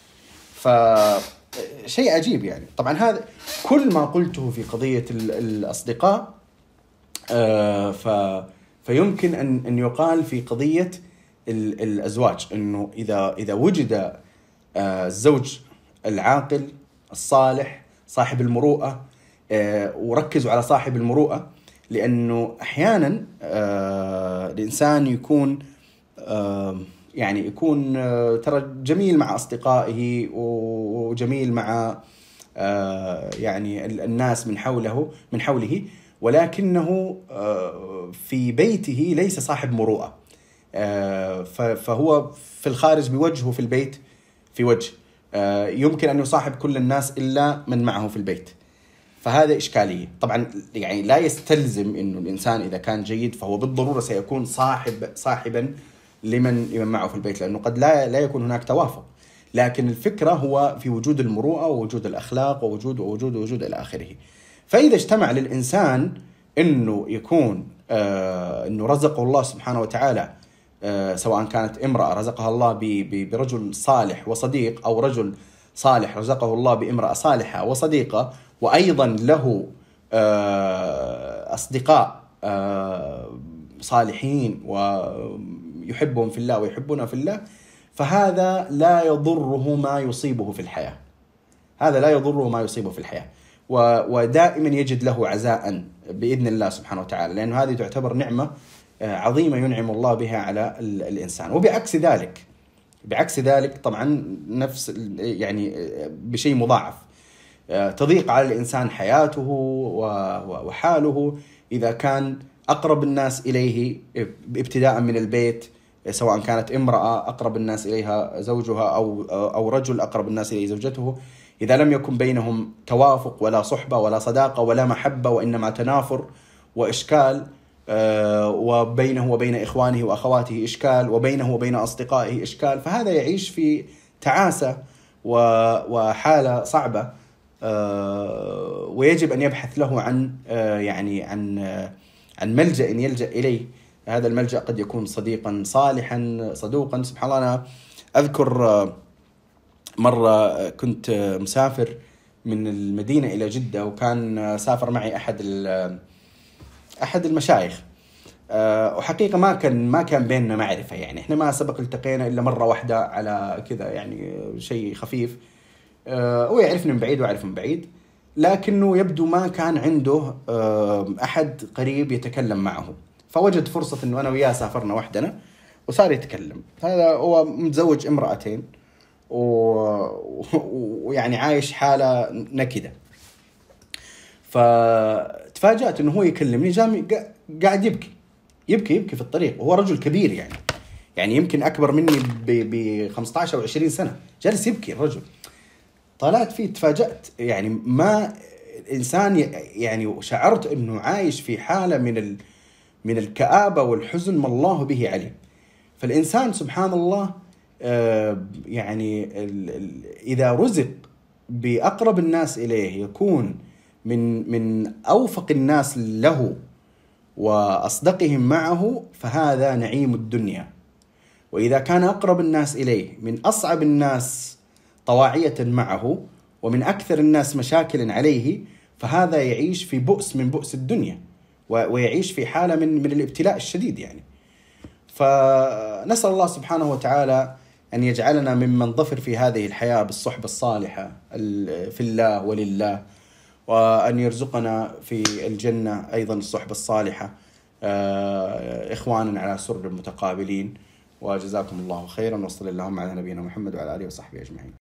فشيء عجيب يعني. طبعا هذا كل ما قلته في قضية الأصدقاء ف فيمكن أن أن يقال في قضية الأزواج، إنه إذا إذا وجد الزوج العاقل الصالح صاحب المروءة، وركزوا على صاحب المروءة، لأنه أحيانا الإنسان يكون يعني يكون ترى جميل مع أصدقائه وجميل مع يعني الناس من حوله من حوله ولكنه في بيته ليس صاحب مروءة، فهو في الخارج بوجهه، في البيت في وجه. يمكن أن يصاحب كل الناس إلا من معه في البيت، فهذا إشكالية. طبعا يعني لا يستلزم إنه الإنسان إذا كان جيد فهو بالضرورة سيكون صاحب صاحبا لمن لمن معه في البيت، لأنه قد لا لا يكون هناك توافق. لكن الفكرة هو في وجود المروءة ووجود الأخلاق ووجود ووجود ووجود إلى آخره. فإذا اجتمع للإنسان إنه يكون آه إنه رزقه الله سبحانه وتعالى، آه سواء كانت امرأة رزقها الله برجل صالح وصديق، أو رجل صالح رزقه الله بامرأة صالحة وصديقة، وأيضا له آه أصدقاء آه صالحين ويحبهم في الله ويحبونه في الله، فهذا لا يضره ما يصيبه في الحياة، هذا لا يضره ما يصيبه في الحياة، ودائما يجد له عزاء بإذن الله سبحانه وتعالى، لأن هذه تعتبر نعمة عظيمة ينعم الله بها على الإنسان. وبعكس ذلك بعكس ذلك طبعا نفس يعني بشيء مضاعف، تضيق على الإنسان حياته وحاله إذا كان أقرب الناس إليه ابتداء من البيت، سواء كانت امرأة أقرب الناس إليها زوجها أو أو رجل أقرب الناس إليه زوجته، إذا لم يكن بينهم توافق ولا صحبة ولا صداقة ولا محبة، وإنما تنافر وإشكال، وبينه وبين إخوانه وأخواته إشكال، وبينه وبين أصدقائه إشكال، فهذا يعيش في تعاسة وحالة صعبة، ويجب أن يبحث له عن يعني عن عن ملجأ يلجأ إليه. هذا الملجأ قد يكون صديقا صالحا صدوقا. سبحان الله، أنا أذكر مرة كنت مسافر من المدينة إلى جدة، وكان سافر معي أحد أحد المشايخ، وحقيقة ما كان ما كان بيننا معرفة، يعني إحنا ما سبق التقينا إلا مرة واحدة على كذا، يعني شيء خفيف، ويعرفني من بعيد ويعرف من بعيد، لكنه يبدو ما كان عنده أحد قريب يتكلم معه، فوجد فرصة إنه أنا وياه سافرنا وحدنا وصار يتكلم. هذا هو متزوج امرأتين ويعني عايش حالة نكدة، فتفاجأت إنه هو يكلمني جامي قاعد يبكي يبكي يبكي في الطريق، وهو رجل كبير يعني يعني يمكن أكبر مني ب خمسة عشر أو عشرين سنة، جالس يبكي الرجل. طلعت فيه تفاجأت، يعني ما الإنسان يعني شعرت إنه عايش في حالة من ال من الكآبة والحزن ما الله به عليم. فالإنسان سبحان الله يعني إذا رزق بأقرب الناس إليه يكون من من أوفق الناس له وأصدقهم معه، فهذا نعيم الدنيا. وإذا كان أقرب الناس إليه من أصعب الناس طواعية معه ومن أكثر الناس مشاكل عليه، فهذا يعيش في بؤس من بؤس الدنيا، ويعيش في حالة من من الابتلاء الشديد يعني. فنسأل الله سبحانه وتعالى أن يجعلنا ممن ظفر في هذه الحياة بالصحبة الصالحة في الله ولله، وأن يرزقنا في الجنة أيضا الصحبة الصالحة، إخوانا على سرر متقابلين. وجزاكم الله خيرا، وصلى اللهم على نبينا محمد وعلى آله وصحبه أجمعين.